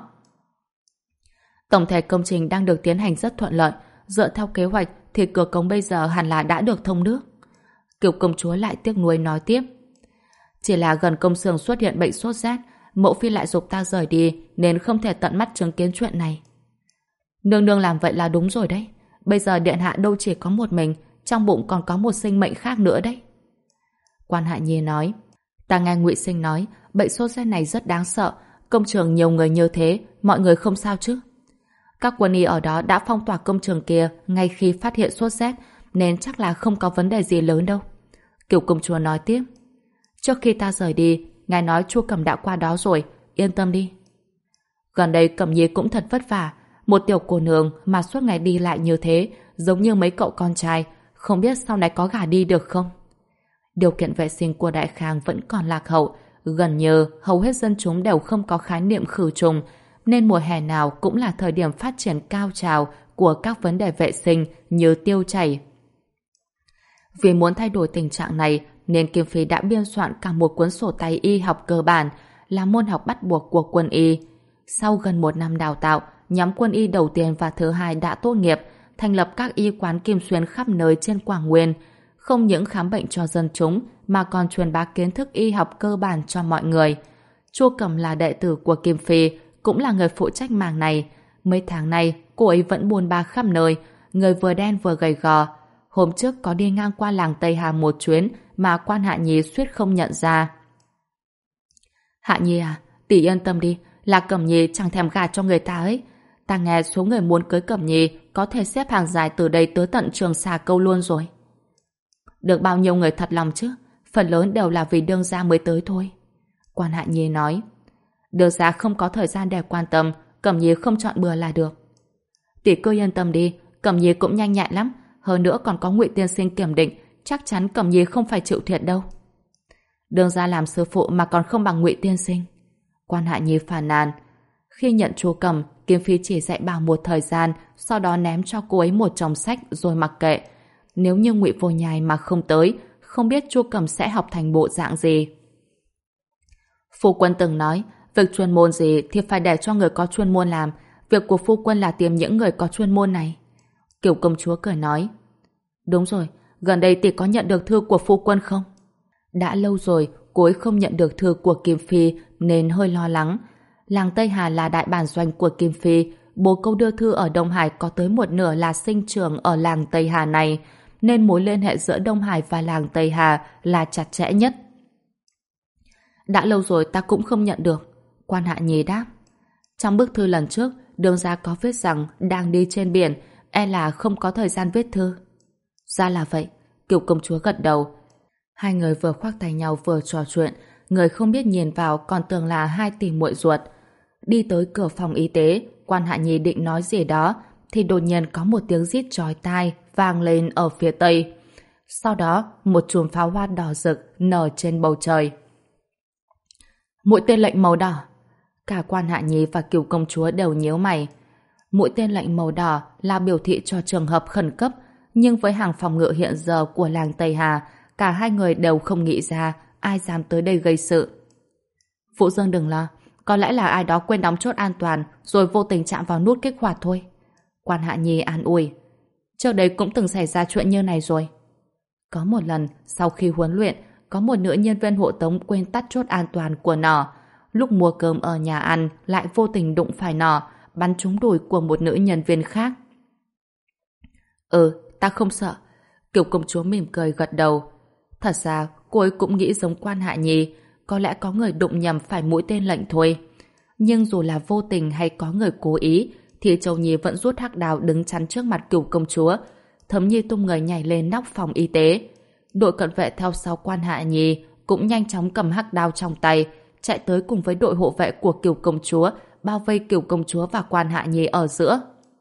Tổng thể công trình đang được tiến hành rất thuận lợi. Dựa theo kế hoạch thì cửa cống bây giờ hẳn là đã được thông nước. Kiều công chúa lại tiếc nuối nói tiếp. Chỉ là gần công xưởng xuất hiện bệnh sốt rét, mẫu phi lại giục ta rời đi nên không thể tận mắt chứng kiến chuyện này. Nương nương làm vậy là đúng rồi đấy. Bây giờ điện hạ đâu chỉ có một mình, trong bụng còn có một sinh mệnh khác nữa đấy. Quan Hạ Nhi nói. Ta nghe Ngụy Sinh nói bệnh sốt rét này rất đáng sợ. Công trường nhiều người như thế, mọi người không sao chứ? Các quân y ở đó đã phong tỏa công trường kia ngay khi phát hiện sốt rét, nên chắc là không có vấn đề gì lớn đâu. Kiều công chúa nói tiếp. Trước khi ta rời đi, ngài nói Chu Cẩm đã qua đó rồi, yên tâm đi. Gần đây Cẩm Nhi cũng thật vất vả, một tiểu cô nương mà suốt ngày đi lại như thế, giống như mấy cậu con trai, không biết sau này có gả đi được không? Điều kiện vệ sinh của Đại Khang vẫn còn lạc hậu, gần như hầu hết dân chúng đều không có khái niệm khử trùng, nên mùa hè nào cũng là thời điểm phát triển cao trào của các vấn đề vệ sinh như tiêu chảy. Vì muốn thay đổi tình trạng này, nên Kim Phi đã biên soạn cả một cuốn sổ tay y học cơ bản, là môn học bắt buộc của quân y. Sau gần một năm đào tạo, nhóm quân y đầu tiên và thứ hai đã tốt nghiệp, thành lập các y quán Kim Xuyên khắp nơi trên Quảng Nguyên, không những khám bệnh cho dân chúng mà còn truyền bá kiến thức y học cơ bản cho mọi người. Chu Cẩm là đệ tử của Kim Phi, cũng là người phụ trách mảng này. Mấy tháng nay, cô ấy vẫn buôn ba khắp nơi, người vừa đen vừa gầy gò. Hôm trước có đi ngang qua làng Tây Hà một chuyến mà Quan Hạ Nhi suýt không nhận ra. Hạ Nhi à, tỷ yên tâm đi, là Cẩm Nhi chẳng thèm gả cho người ta ấy. Ta nghe số người muốn cưới Cẩm Nhi có thể xếp hàng dài từ đây tới tận Trường Xà Câu luôn rồi. Được bao nhiêu người thật lòng chứ? Phần lớn đều là vì đương gia mới tới thôi. Quan Hạ Nhi nói. Đương gia không có thời gian để quan tâm, Cẩm Nhi không chọn bừa là được. Tỷ cứ yên tâm đi, Cẩm Nhi cũng nhanh nhạy lắm, hơn nữa còn có Ngụy tiên sinh kiểm định, chắc chắn Cẩm Nhi không phải chịu thiệt đâu. Đương gia làm sư phụ mà còn không bằng Ngụy tiên sinh. Quan Hạ Nhi phàn nàn. Khi nhận Chu Cẩm, Kim Phi chỉ dạy bảo một thời gian, sau đó ném cho cô ấy một chồng sách rồi mặc kệ. Nếu như Ngụy Vô Nhai mà không tới, không biết Chu Cẩm sẽ học thành bộ dạng gì. Phu quân từng nói, việc chuyên môn gì thì phải để cho người có chuyên môn làm. Việc của phu quân là tìm những người có chuyên môn này. Kiều công chúa cười nói. Đúng rồi, gần đây tỷ có nhận được thư của phu quân không? Đã lâu rồi, cô ấy không nhận được thư của Kim Phi nên hơi lo lắng. Làng Tây Hà là đại bản doanh của Kim Phi. Bồ câu đưa thư ở Đông Hải có tới một nửa là sinh trưởng ở làng Tây Hà này, nên mối liên hệ giữa Đông Hải và làng Tây Hà là chặt chẽ nhất. Đã lâu rồi ta cũng không nhận được. Quan Hạ Nhi đáp. Trong bức thư lần trước, đường gia có viết rằng đang đi trên biển, e là không có thời gian viết thư. Ra là vậy. Kiều công chúa gật đầu. Hai người vừa khoác tay nhau vừa trò chuyện, người không biết nhìn vào còn tưởng là hai tỷ muội ruột. Đi tới cửa phòng y tế, Quan Hạ Nhi định nói gì đó, thì đột nhiên có một tiếng rít chói tai vang lên ở phía tây. Sau đó, một chùm pháo hoa đỏ rực nở trên bầu trời. Mũi tên lệnh màu đỏ. Cả Quan Hạ Nhi và Cửu công chúa đều nhíu mày. Mũi tên lệnh màu đỏ là biểu thị cho trường hợp khẩn cấp, nhưng với hàng phòng ngự hiện giờ của làng Tây Hà, cả hai người đều không nghĩ ra ai dám tới đây gây sự. Vũ Dương đừng lo, có lẽ là ai đó quên đóng chốt an toàn rồi vô tình chạm vào nút kích hoạt thôi. Quan Hạ Nhi an ủi. Trước đây cũng từng xảy ra chuyện như này rồi. Có một lần, sau khi huấn luyện, có một nữ nhân viên hộ tống quên tắt chốt an toàn của nó. Lúc mua cơm ở nhà ăn, lại vô tình đụng phải nó, bắn trúng đùi của một nữ nhân viên khác. Ừ, ta không sợ. Kiều công chúa mỉm cười gật đầu. Thật ra, cô ấy cũng nghĩ giống Quan Hạ Nhi, có lẽ có người đụng nhầm phải mũi tên lệnh thôi. Nhưng dù là vô tình hay có người cố ý, thì Châu Nhi vẫn rút hắc đao đứng chắn trước mặt Cửu công chúa. Thấm Nhi tung người nhảy lên nóc phòng y tế. Đội cận vệ theo sau Quan Hạ Nhi cũng nhanh chóng cầm hắc đao trong tay, chạy tới cùng với đội hộ vệ của Cửu công chúa, bao vây Cửu công chúa và Quan Hạ Nhi ở giữa.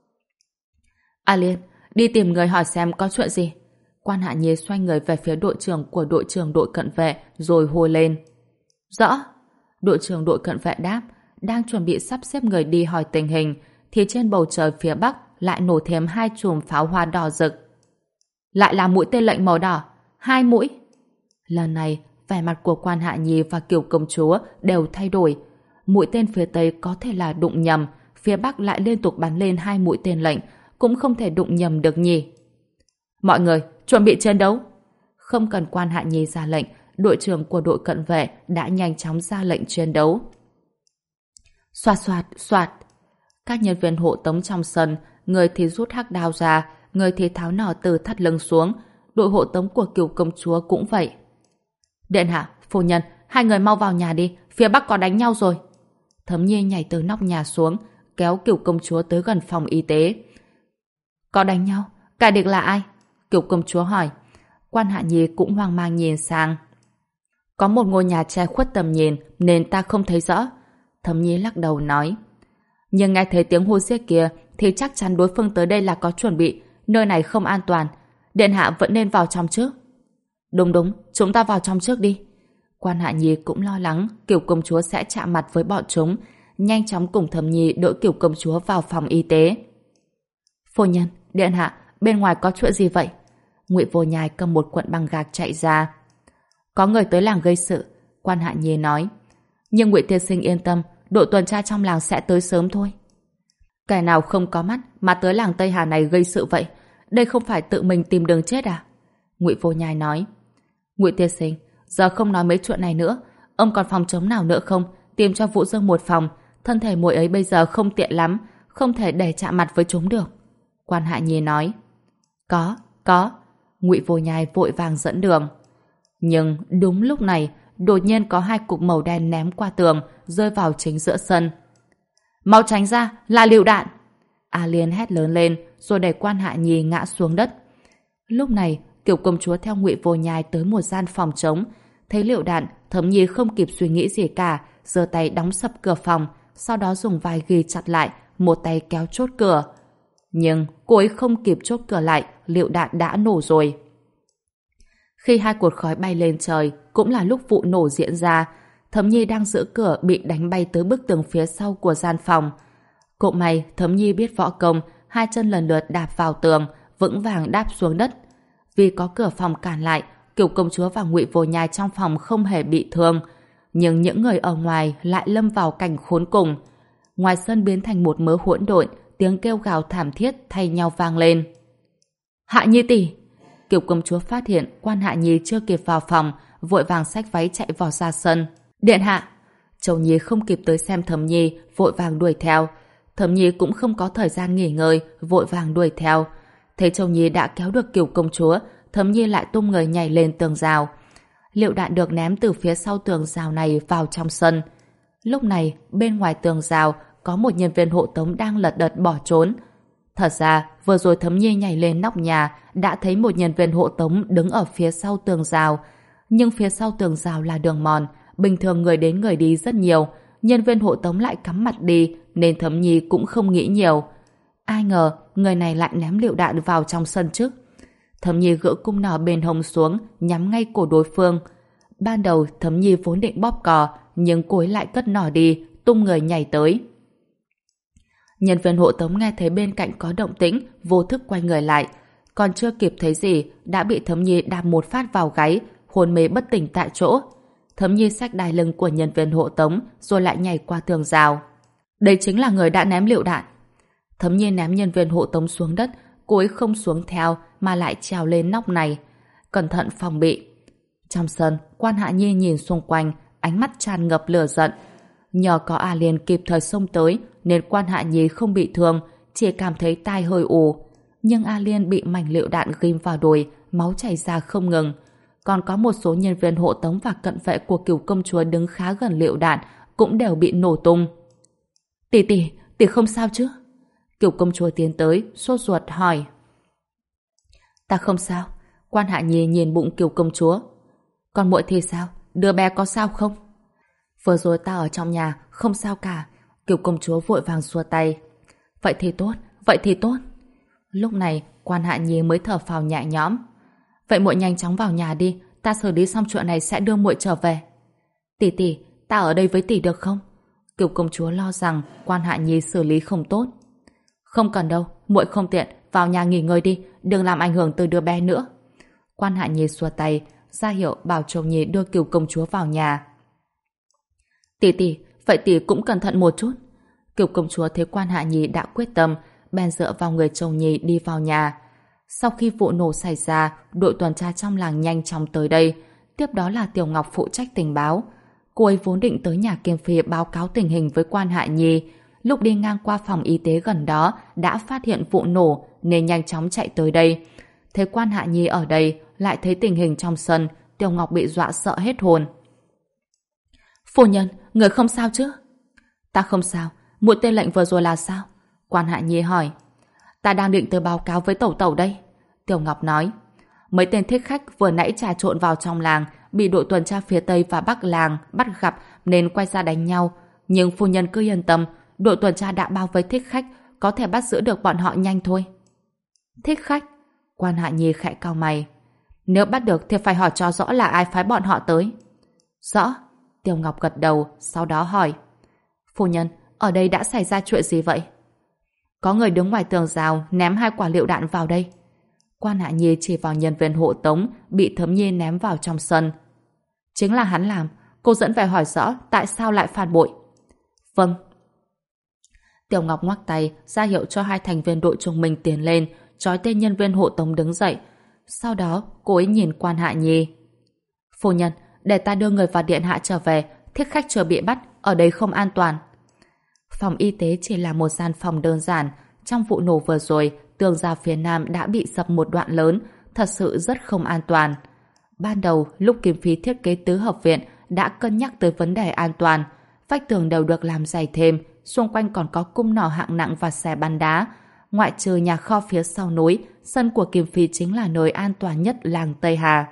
A Liên, đi tìm người hỏi xem có chuyện gì. Quan Hạ Nhi xoay người về phía đội trưởng của đội trưởng đội cận vệ rồi hô lên. Rõ. Đội trưởng đội cận vệ đáp, đang chuẩn bị sắp xếp người đi hỏi tình hình, thì trên bầu trời phía bắc lại nổ thêm hai chùm pháo hoa đỏ rực. Lại là mũi tên lệnh màu đỏ, hai mũi. Lần này, vẻ mặt của Quan Hạ Nhi và Cửu công chúa đều thay đổi. Mũi tên phía tây có thể là đụng nhầm, phía bắc lại liên tục bắn lên hai mũi tên lệnh, cũng không thể đụng nhầm được nhỉ. Mọi người, chuẩn bị chiến đấu. Không cần Quan Hạ Nhi ra lệnh, đội trưởng của đội cận vệ đã nhanh chóng ra lệnh chiến đấu. Xoạt xoạt, xoạt. Các nhân viên hộ tống trong sân, người thì rút hắc đao ra, người thì tháo nỏ từ thắt lưng xuống. Đội hộ tống của Cửu công chúa cũng vậy. Điện hạ, phu nhân, hai người mau vào nhà đi, phía bắc có đánh nhau rồi. Thấm Nhi nhảy từ nóc nhà xuống, kéo Cửu công chúa tới gần phòng y tế. Có đánh nhau? Kẻ địch là ai? Cửu công chúa hỏi. Quan Hạ Nhi cũng hoang mang nhìn sang. Có một ngôi nhà che khuất tầm nhìn nên ta không thấy rõ. Thấm Nhi lắc đầu nói. Nhưng nghe thấy tiếng hô giết kia thì chắc chắn đối phương tới đây là có chuẩn bị. Nơi này không an toàn. Điện hạ vẫn nên vào trong trước. Đúng đúng, chúng ta vào trong trước đi. Quan Hạ Nhi cũng lo lắng Cửu công chúa sẽ chạm mặt với bọn chúng, nhanh chóng cùng Thấm Nhi đỡ Cửu công chúa vào phòng y tế. Phu nhân, điện hạ, bên ngoài có chuyện gì vậy? Ngụy Vô Nhai cầm một cuộn băng gạc chạy ra. Có người tới làng gây sự, Quan Hạ Nhi nói. Nhưng Ngụy tiên sinh yên tâm, đội tuần tra trong làng sẽ tới sớm thôi. Kẻ nào không có mắt mà tới làng Tây Hà này gây sự vậy? Đây không phải tự mình tìm đường chết à? Ngụy Vô Nhai nói. Ngụy tiên sinh, giờ không nói mấy chuyện này nữa. Ông còn phòng chống nào nữa không? Tìm cho Vũ Dương một phòng. Thân thể muội ấy bây giờ không tiện lắm, không thể để chạm mặt với chúng được. Quan Hạ Nhi nói. Có, có. Ngụy Vô Nhai vội vàng dẫn đường. Nhưng đúng lúc này, đột nhiên có hai cục màu đen ném qua tường, rơi vào chính giữa sân. Mau tránh ra, là lựu đạn! A Liên hét lớn lên, rồi đẩy Quan Hạ Nhi ngã xuống đất. Lúc này, Cửu công chúa theo Ngụy Vô Nhai tới một gian phòng trống. Thấy lựu đạn, Thấm Nhi không kịp suy nghĩ gì cả, giơ tay đóng sập cửa phòng, sau đó dùng vai ghi chặt lại, một tay kéo chốt cửa. Nhưng cô ấy không kịp chốt cửa lại, lựu đạn đã nổ rồi. Khi hai cột khói bay lên trời, cũng là lúc vụ nổ diễn ra. Thấm Nhi đang giữ cửa bị đánh bay tới bức tường phía sau của gian phòng. Cũng may Thấm Nhi biết võ công, hai chân lần lượt đạp vào tường, vững vàng đáp xuống đất. Vì có cửa phòng cản lại, Cửu công chúa và Ngụy Vô Nhai trong phòng không hề bị thương. Nhưng những người ở ngoài lại lâm vào cảnh khốn cùng. Ngoài sân biến thành một mớ hỗn độn, tiếng kêu gào thảm thiết thay nhau vang lên. Hạ Nhi tỷ! Cửu công chúa phát hiện Quan Hạ Nhi chưa kịp vào phòng, vội vàng xách váy chạy vào ra sân. Điện hạ! Châu Nhi không kịp tới xem Thấm Nhi, vội vàng đuổi theo. Thấm Nhi cũng không có thời gian nghỉ ngơi, vội vàng đuổi theo. Thấy Châu Nhi đã kéo được Cửu công chúa, Thấm Nhi lại tung người nhảy lên tường rào. Lựu đạn được ném từ phía sau tường rào này vào trong sân. Lúc này, bên ngoài tường rào có một nhân viên hộ tống đang lật đật bỏ trốn. Thật ra, vừa rồi Thấm Nhi nhảy lên nóc nhà đã thấy một nhân viên hộ tống đứng ở phía sau tường rào. Nhưng phía sau tường rào là đường mòn, bình thường người đến người đi rất nhiều. Nhân viên hộ tống lại cắm mặt đi, nên Thấm Nhi cũng không nghĩ nhiều. Ai ngờ, người này lại ném lựu đạn vào trong sân trước. Thẩm Nhi gỡ cung nỏ bên hông xuống, nhắm ngay cổ đối phương. Ban đầu Thẩm Nhi vốn định bóp cò, nhưng cô ấy lại cất nỏ đi, tung người nhảy tới. Nhân viên hộ tống nghe thấy bên cạnh có động tĩnh, vô thức quay người lại. Còn chưa kịp thấy gì, đã bị Thẩm Nhi đạp một phát vào gáy, hôn mê bất tỉnh tại chỗ. Thẩm Nhi xách đai lưng của nhân viên hộ tống, rồi lại nhảy qua tường rào. Đây chính là người đã ném lựu đạn. Thẩm Nhi ném nhân viên hộ tống xuống đất, cô ấy không xuống theo mà lại trèo lên nóc này. Cẩn thận phòng bị. Trong sân, Quan Hạ Nhi nhìn xung quanh, ánh mắt tràn ngập lửa giận. Nhờ có A Liên kịp thời xông tới nên Quan Hạ Nhi không bị thương, chỉ cảm thấy tai hơi ù. Nhưng A Liên bị mảnh lựu đạn ghim vào đùi, máu chảy ra không ngừng. Còn có một số nhân viên hộ tống và cận vệ của Cửu công chúa đứng khá gần lựu đạn cũng đều bị nổ tung. Tỷ tỷ, tỷ không sao chứ? Cửu công chúa tiến tới, sốt ruột hỏi. Ta không sao. Quan Hạ Nhi nhìn bụng Cửu công chúa. Còn muội thì sao? Đứa bé có sao không? Vừa rồi ta ở trong nhà, không sao cả. Cửu công chúa vội vàng xua tay. Vậy thì tốt, vậy thì tốt. Lúc này, Quan Hạ Nhi mới thở phào nhẹ nhõm. Vậy muội nhanh chóng vào nhà đi, ta xử lý xong chuyện này sẽ đưa muội trở về. Tỷ tỷ, ta ở đây với tỷ được không? Cửu công chúa lo rằng Quan Hạ Nhi xử lý không tốt. Không cần đâu, muội không tiện, vào nhà nghỉ ngơi đi, đừng làm ảnh hưởng tới đứa bé nữa. Quan Hạ Nhi xua tay, ra hiệu bảo chồng Nhi đưa Cửu công chúa vào nhà. Tỷ tỷ, vậy tỷ cũng cẩn thận một chút. Cửu công chúa thấy Quan Hạ Nhi đã quyết tâm, bèn dựa vào người chồng Nhi đi vào nhà. Sau khi vụ nổ xảy ra, đội tuần tra trong làng nhanh chóng tới đây. Tiếp đó là Tiểu Ngọc phụ trách tình báo. Cô ấy vốn định tới nhà Kiêm Phi báo cáo tình hình với Quan Hạ Nhi. Lúc đi ngang qua phòng y tế gần đó đã phát hiện vụ nổ nên nhanh chóng chạy tới đây. Thấy Quan Hạ Nhi ở đây, lại thấy tình hình trong sân, Tiểu Ngọc bị dọa sợ hết hồn. Phu nhân, người không sao chứ? Ta không sao. Mũi tên lệnh vừa rồi là sao? Quan Hạ Nhi hỏi. Ta đang định tới báo cáo với tẩu tẩu đây. Tiểu Ngọc nói. Mấy tên thích khách vừa nãy trà trộn vào trong làng, bị đội tuần tra phía tây và bắc làng bắt gặp nên quay ra đánh nhau. Nhưng phu nhân cứ yên tâm, đội tuần tra đã bao vây thích khách, có thể bắt giữ được bọn họ nhanh thôi. Thích khách? Quan Hạ Nhi khẽ cau mày. Nếu bắt được thì phải hỏi cho rõ là ai phái bọn họ tới. Rõ. Tiểu Ngọc gật đầu, sau đó hỏi. Phu nhân, ở đây đã xảy ra chuyện gì vậy? Có người đứng ngoài tường rào ném hai quả lựu đạn vào đây. Quan Hạ Nhi chỉ vào nhân viên hộ tống bị Thẩm Nhi ném vào trong sân. Chính là hắn làm. Cô dẫn về hỏi rõ tại sao lại phản bội. Vâng. Tiểu Ngọc ngoắc tay ra hiệu cho hai thành viên đội trung minh tiến lên, trói tên nhân viên hộ tống đứng dậy. Sau đó cô ấy nhìn Quan Hạ Nhi. Phu nhân, để ta đưa người vào điện hạ trở về, thích khách chưa bị bắt, ở đây không an toàn. Phòng y tế chỉ là một gian phòng đơn giản. Trong vụ nổ vừa rồi, tường rào phía nam đã bị sập một đoạn lớn, thật sự rất không an toàn. Ban đầu, lúc Kim Phi thiết kế tứ hợp viện đã cân nhắc tới vấn đề an toàn. Vách tường đều được làm dày thêm, xung quanh còn có cung nỏ hạng nặng và xẻ bắn đá. Ngoại trừ nhà kho phía sau núi, sân của Kim Phi chính là nơi an toàn nhất làng Tây Hà.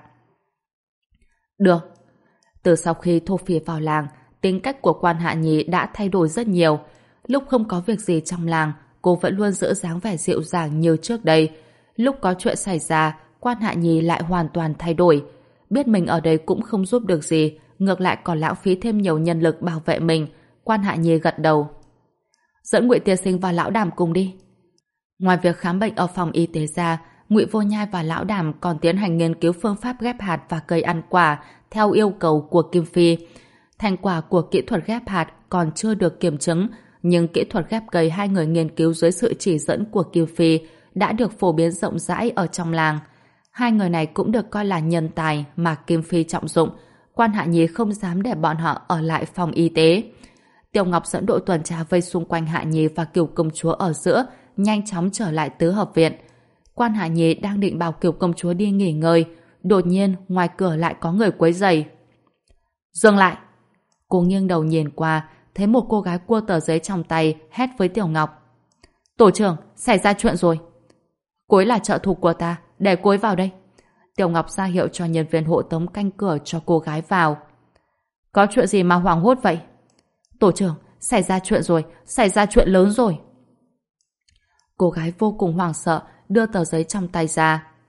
Được. Từ sau khi Thô Phi vào làng, tính cách của Quan Hạ Nhi đã thay đổi rất nhiều. Lúc không có việc gì trong làng, cô vẫn luôn giữ dáng vẻ dịu dàng như trước đây. Lúc có chuyện xảy ra, Quan Hạ Nhi lại hoàn toàn thay đổi. Biết mình ở đây cũng không giúp được gì, ngược lại còn lãng phí thêm nhiều nhân lực bảo vệ mình. Quan Hạ Nhi gật đầu. Dẫn Ngụy Tiên Sinh và Lão Đàm cùng đi. Ngoài việc khám bệnh ở phòng y tế ra, Ngụy Vô Nhai và Lão Đàm còn tiến hành nghiên cứu phương pháp ghép hạt và cây ăn quả theo yêu cầu của Kim Phi. Thành quả của kỹ thuật ghép hạt còn chưa được kiểm chứng, nhưng kỹ thuật ghép cây hai người nghiên cứu dưới sự chỉ dẫn của Kim Phi đã được phổ biến rộng rãi ở trong làng. Hai người này cũng được coi là nhân tài mà Kim Phi trọng dụng. Quan Hạ Nhi không dám để bọn họ ở lại phòng y tế. Tiểu Ngọc dẫn đội tuần tra vây xung quanh Hạ Nhi và Cửu công chúa ở giữa, nhanh chóng trở lại tứ hợp viện. Quan Hạ Nhi đang định bảo Cửu công chúa đi nghỉ ngơi, đột nhiên ngoài cửa lại có người quấy rầy. Dừng lại! Cô nghiêng đầu nhìn qua, thấy một cô gái cua tờ giấy trong tay, hét với Tiểu Ngọc. Tổ trưởng, xảy ra chuyện rồi. Cô ấy là trợ thủ của ta, để cô ấy vào đây. Tiểu Ngọc ra hiệu cho nhân viên hộ tống canh cửa cho cô gái vào. Có chuyện gì mà hoảng hốt vậy? Tổ trưởng, xảy ra chuyện rồi, xảy ra chuyện lớn rồi. Cô gái vô cùng hoảng sợ, đưa tờ giấy trong tay ra.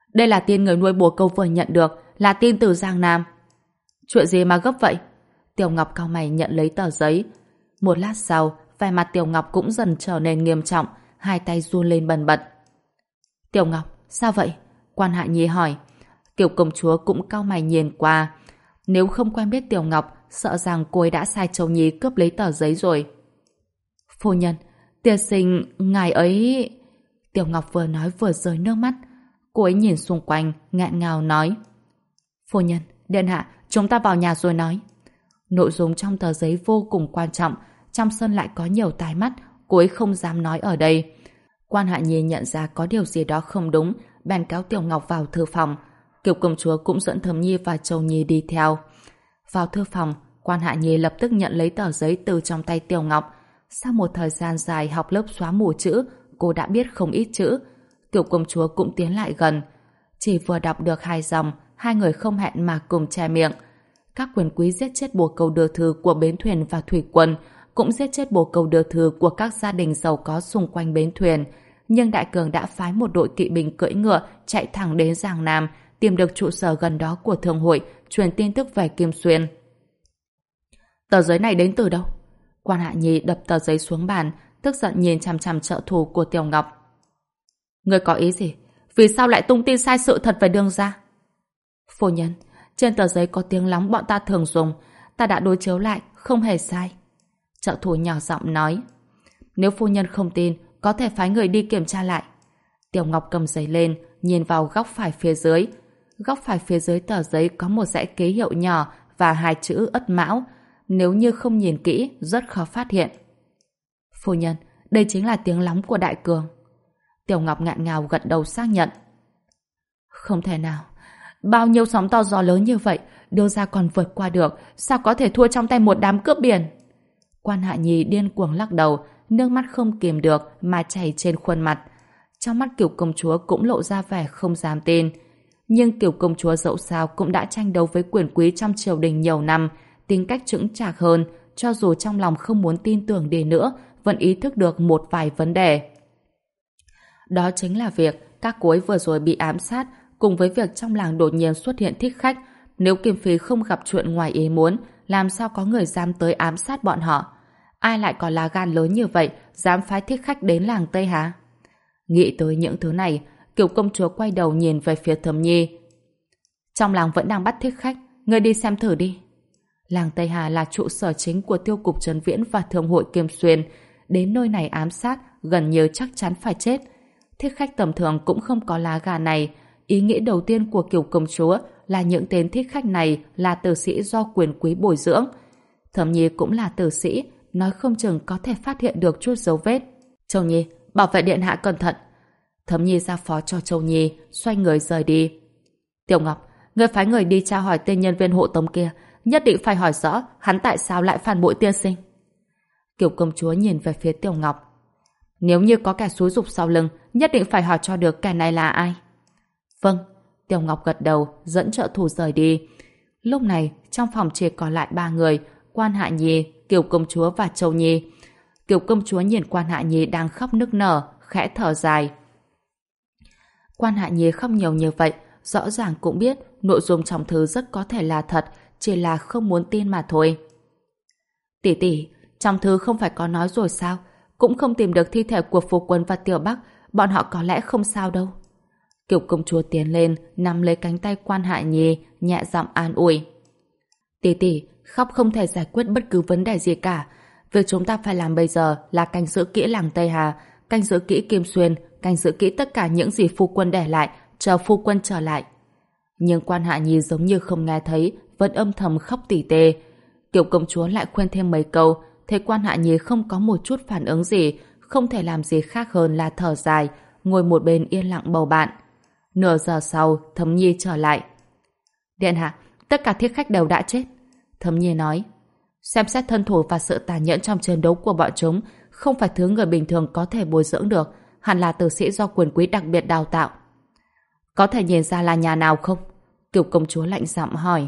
Đây là tin người nuôi bồ câu vừa nhận được, là tin từ Giang Nam. Chuyện gì mà gấp vậy? Tiểu Ngọc cau mày nhận lấy tờ giấy. Một lát sau, vẻ mặt Tiểu Ngọc cũng dần trở nên nghiêm trọng, hai tay run lên bần bật. Tiểu Ngọc, sao vậy? Quan Hạ Nhi hỏi. Kiều công chúa cũng cau mày nhìn qua. Nếu không quen biết Tiểu Ngọc, sợ rằng cô ấy đã sai Châu Nhi cướp lấy tờ giấy rồi. Phu nhân, tiên sinh, ngài ấy... Tiểu Ngọc vừa nói vừa rơi nước mắt. Cô ấy nhìn xung quanh, ngạn ngào nói. Phu nhân, điện hạ, chúng ta vào nhà rồi nói. Nội dung trong tờ giấy vô cùng quan trọng, trong sân lại có nhiều tai mắt, cô ấy không dám nói ở đây. Quan Hạ Nhi nhận ra có điều gì đó không đúng, bèn kéo Tiểu Ngọc vào thư phòng. Kiều công chúa cũng dẫn Thẩm Nhi và Châu Nhi đi theo. Vào thư phòng, Quan Hạ Nhi lập tức nhận lấy tờ giấy từ trong tay Tiểu Ngọc. Sau một thời gian dài học lớp xóa mù chữ, cô đã biết không ít chữ. Kiều công chúa cũng tiến lại gần. Chỉ vừa đọc được hai dòng, hai người không hẹn mà cùng che miệng. Các quyền quý giết chết bồ câu đưa thư của bến thuyền và thủy quân, cũng giết chết bồ câu đưa thư của các gia đình giàu có xung quanh bến thuyền. Nhưng Đại Cường đã phái một đội kỵ binh cưỡi ngựa chạy thẳng đến Giang Nam, tìm được trụ sở gần đó của thương hội, truyền tin tức về Kim Xuyên. Tờ giấy này đến từ đâu? Quan Hạ Nhi đập tờ giấy xuống bàn, tức giận nhìn chằm chằm trợ thủ của Tiểu Ngọc. Người có ý gì? Vì sao lại tung tin sai sự thật về Đương gia? Phu nhân, trên tờ giấy có tiếng lóng bọn ta thường dùng, ta đã đối chiếu lại, không hề sai. Trợ thủ nhỏ giọng nói. Nếu phu nhân không tin, có thể phái người đi kiểm tra lại. Tiểu Ngọc cầm giấy lên, nhìn vào góc phải phía dưới. Góc phải phía dưới tờ giấy có một dãy ký hiệu nhỏ và hai chữ Ất Mão. Nếu như không nhìn kỹ, rất khó phát hiện. Phu nhân, đây chính là tiếng lóng của Đại Cường. Tiểu Ngọc ngạn ngào gật đầu xác nhận. Không thể nào. Bao nhiêu sóng to gió lớn như vậy, Đương gia còn vượt qua được, sao có thể thua trong tay một đám cướp biển? Quan Hạ Nhi điên cuồng lắc đầu, nước mắt không kìm được mà chảy trên khuôn mặt. Trong mắt Kiều công chúa cũng lộ ra vẻ không dám tin. Nhưng Kiều công chúa dẫu sao cũng đã tranh đấu với quyền quý trong triều đình nhiều năm, tính cách chững chạc hơn, cho dù trong lòng không muốn tin tưởng đi nữa, vẫn ý thức được một vài vấn đề. Đó chính là việc các cô ấy vừa rồi bị ám sát, cùng với việc trong làng đột nhiên xuất hiện thích khách. Nếu Kim Phi không gặp chuyện ngoài ý muốn, làm sao có người dám tới ám sát bọn họ? Ai lại có lá gan lớn như vậy, dám phái thích khách đến làng Tây Hà? Nghĩ tới những thứ này, Kiều công chúa quay đầu nhìn về phía Thẩm Nhi. Trong làng vẫn đang bắt thích khách, ngươi đi xem thử đi. Làng Tây Hà là trụ sở chính của tiêu cục Trấn Viễn và thương hội Kim Xuyên. Đến nơi này ám sát, gần như chắc chắn phải chết. Thích khách tầm thường cũng không có lá gà này. Ý nghĩ đầu tiên của Kiều công chúa là những tên thích khách này là tử sĩ do quyền quý bồi dưỡng. Thẩm Nhi cũng là tử sĩ, nói không chừng có thể phát hiện được chút dấu vết. Châu Nhi, bảo vệ điện hạ cẩn thận. Thẩm Nhi giao phó cho Châu Nhi, xoay người rời đi. Tiểu Ngọc, người phái người đi tra hỏi tên nhân viên hộ tống kia, nhất định phải hỏi rõ hắn tại sao lại phản bội tiên sinh. Kiều công chúa nhìn về phía Tiểu Ngọc. Nếu như có kẻ xúi giục sau lưng, nhất định phải hỏi cho được kẻ này là ai. Vâng. Tiểu Ngọc gật đầu, dẫn trợ thủ rời đi. Lúc này, trong phòng chỉ còn lại ba người, Quan Hạ Nhi, Kiều công chúa và Châu Nhi. Kiều công chúa nhìn Quan Hạ Nhi đang khóc nức nở, khẽ thở dài. Quan Hạ Nhi khóc nhiều như vậy, rõ ràng cũng biết nội dung trong thư rất có thể là thật, chỉ là không muốn tin mà thôi. Tỷ tỷ, trong thư không phải có nói rồi sao? Cũng không tìm được thi thể của Phu Quân và Tiểu Bắc, bọn họ có lẽ không sao đâu. Kiều công chúa tiến lên, nắm lấy cánh tay Quan Hạ Nhi, nhẹ giọng an ủi. Tỷ tỷ, khóc không thể giải quyết bất cứ vấn đề gì cả. Việc chúng ta phải làm bây giờ là canh giữ kỹ làng Tây Hà, canh giữ kỹ Kim Xuyên, canh giữ kỹ tất cả những gì Phu Quân để lại, chờ Phu Quân trở lại. Nhưng Quan Hạ Nhi giống như không nghe thấy, vẫn âm thầm khóc tỉ tê. Kiều công chúa lại khuyên thêm mấy câu, thấy Quan Hạ Nhi không có một chút phản ứng gì, không thể làm gì khác hơn là thở dài, ngồi một bên yên lặng bầu bạn. Nửa giờ sau, Thẩm Nhi trở lại. Điện hạ, tất cả thiết khách đều đã chết. Thẩm Nhi nói. Xem xét thân thủ và sự tàn nhẫn trong chiến đấu của bọn chúng, không phải thứ người bình thường có thể bồi dưỡng được, hẳn là tử sĩ do quyền quý đặc biệt đào tạo. Có thể nhìn ra là nhà nào không? Kiều công chúa lạnh giọng hỏi.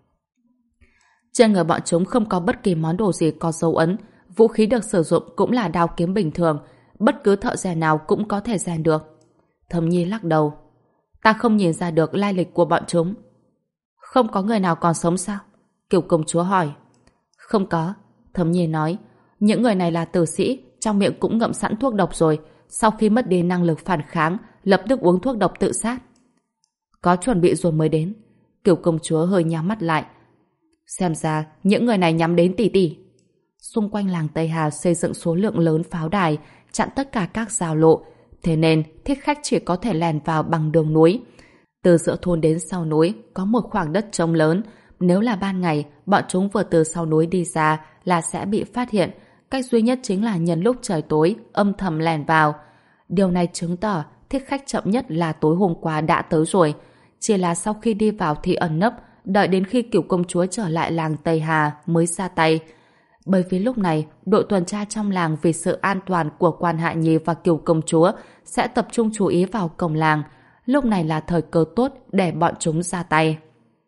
Trên người bọn chúng không có bất kỳ món đồ gì có dấu ấn, vũ khí được sử dụng cũng là đao kiếm bình thường, bất cứ thợ rèn nào cũng có thể rèn được. Thẩm Nhi lắc đầu. Ta không nhìn ra được lai lịch của bọn chúng. Không có người nào còn sống sao? Kiều công chúa hỏi. Không có, Thấm Nhi nói. Những người này là tử sĩ, trong miệng cũng ngậm sẵn thuốc độc rồi. Sau khi mất đi năng lực phản kháng, lập tức uống thuốc độc tự sát. Có chuẩn bị rồi mới đến. Kiều công chúa hơi nhắm mắt lại. Xem ra những người này nhắm đến tỷ tỷ. Xung quanh làng Tây Hà xây dựng số lượng lớn pháo đài, chặn tất cả các giao lộ. Thế nên thích khách chỉ có thể lèn vào bằng đường núi. Từ giữa thôn đến sau núi có một khoảng đất trống lớn. Nếu là ban ngày, bọn chúng vừa từ sau núi đi ra là sẽ bị phát hiện. Cách duy nhất chính là nhân lúc trời tối, âm thầm lèn vào. Điều này chứng tỏ thích khách chậm nhất là tối hôm qua đã tới rồi. Chỉ là sau khi đi vào thì ẩn nấp, đợi đến khi Cửu công chúa trở lại làng Tây Hà mới ra tay. Bởi vì lúc này, đội tuần tra trong làng vì sự an toàn của Quan Hạ Nhi và Cửu công chúa sẽ tập trung chú ý vào cổng làng. Lúc này là thời cơ tốt để bọn chúng ra tay.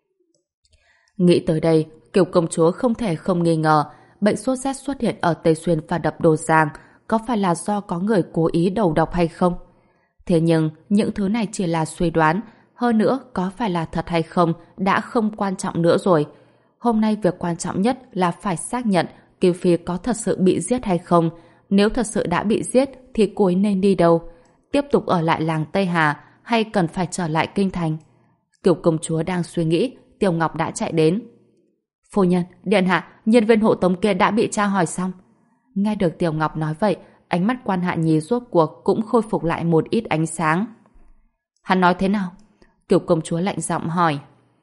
Nghĩ tới đây, Cửu công chúa không thể không nghi ngờ bệnh sốt rét xuất hiện ở Tây Xuyên và đập Đồ Giang có phải là do có người cố ý đầu độc hay không? Thế nhưng, những thứ này chỉ là suy đoán. Hơn nữa, có phải là thật hay không đã không quan trọng nữa rồi. Hôm nay việc quan trọng nhất là phải xác nhận Kiều Phi có thật sự bị giết hay không. Nếu thật sự đã bị giết thì cô ấy nên đi đâu? Tiếp tục ở lại làng Tây Hà hay cần phải trở lại kinh thành? Kiều công chúa đang suy nghĩ, Tiểu Ngọc đã chạy đến. Phu nhân, điện hạ, nhân viên hộ tống kia đã bị tra hỏi xong. Nghe được Tiểu Ngọc nói vậy, ánh mắt Quan Hạ Nhi rốt cuộc cũng khôi phục lại một ít ánh sáng. Hắn nói thế nào? Kiều công chúa lạnh giọng hỏi.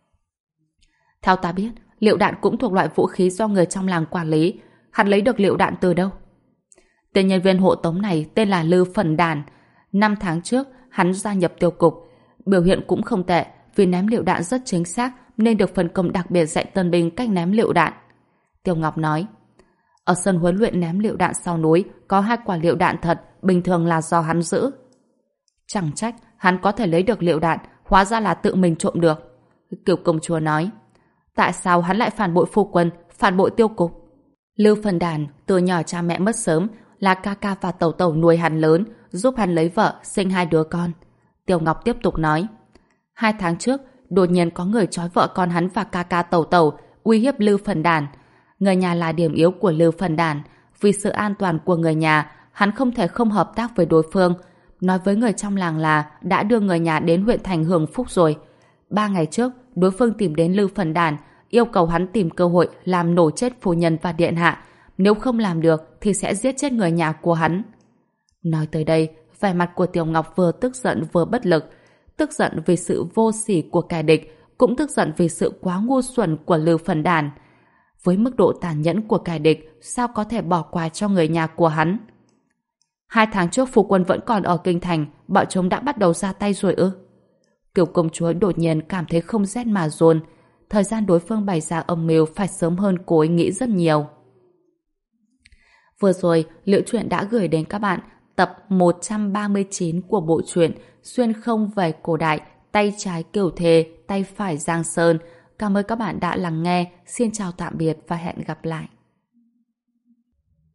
Theo ta biết, lựu đạn cũng thuộc loại vũ khí do người trong làng quản lý. Hắn lấy được lựu đạn từ đâu? Tên nhân viên hộ tống này tên là Lư Phần Đàn. Năm tháng trước, hắn gia nhập tiêu cục. Biểu hiện cũng không tệ, vì ném lựu đạn rất chính xác nên được phân công đặc biệt dạy tân binh cách ném lựu đạn. Tiêu Ngọc nói. Ở sân huấn luyện ném lựu đạn sau núi có hai quả lựu đạn thật, bình thường là do hắn giữ. Chẳng trách hắn có thể lấy được lựu đạn, hóa ra là tự mình trộm được. Kiều công chúa nói. Tại sao hắn lại phản bội phu quân, phản bội tiêu cục? Lưu Phần Đàn từ nhỏ cha mẹ mất sớm, là ca ca và tẩu tẩu nuôi hắn lớn, giúp hắn lấy vợ, sinh hai đứa con. Tiểu Ngọc tiếp tục nói. Hai tháng trước, đột nhiên có người trói vợ con hắn và ca ca tẩu tẩu, uy hiếp Lưu Phần Đàn. Người nhà là điểm yếu của Lưu Phần Đàn. Vì sự an toàn của người nhà, hắn không thể không hợp tác với đối phương. Nói với người trong làng là đã đưa người nhà đến huyện thành hưởng phúc rồi. Ba ngày trước, đối phương tìm đến Lưu Phần Đàn, yêu cầu hắn tìm cơ hội làm nổ chết phu nhân và điện hạ. Nếu không làm được thì sẽ giết chết người nhà của hắn. Nói tới đây, vẻ mặt của Tiểu Ngọc vừa tức giận vừa bất lực. Tức giận vì sự vô sỉ của kẻ địch, cũng tức giận vì sự quá ngu xuẩn của Lưu Phần Đàn. Với mức độ tàn nhẫn của kẻ địch, sao có thể bỏ qua cho người nhà của hắn? Hai tháng trước phu quân vẫn còn ở kinh thành, bọn chúng đã bắt đầu ra tay rồi ư? Kiều công chúa đột nhiên cảm thấy không rét mà run. Thời gian đối phương bày ra âm mưu phải sớm hơn cô ấy nghĩ rất nhiều. Vừa rồi, Liễu Chuyện đã gửi đến các bạn tập một trăm ba mươi chín của bộ truyện Xuyên không về cổ đại, tay trái Kiều Thề, tay phải Giang Sơn. Cảm ơn các bạn đã lắng nghe. Xin chào tạm biệt và hẹn gặp lại.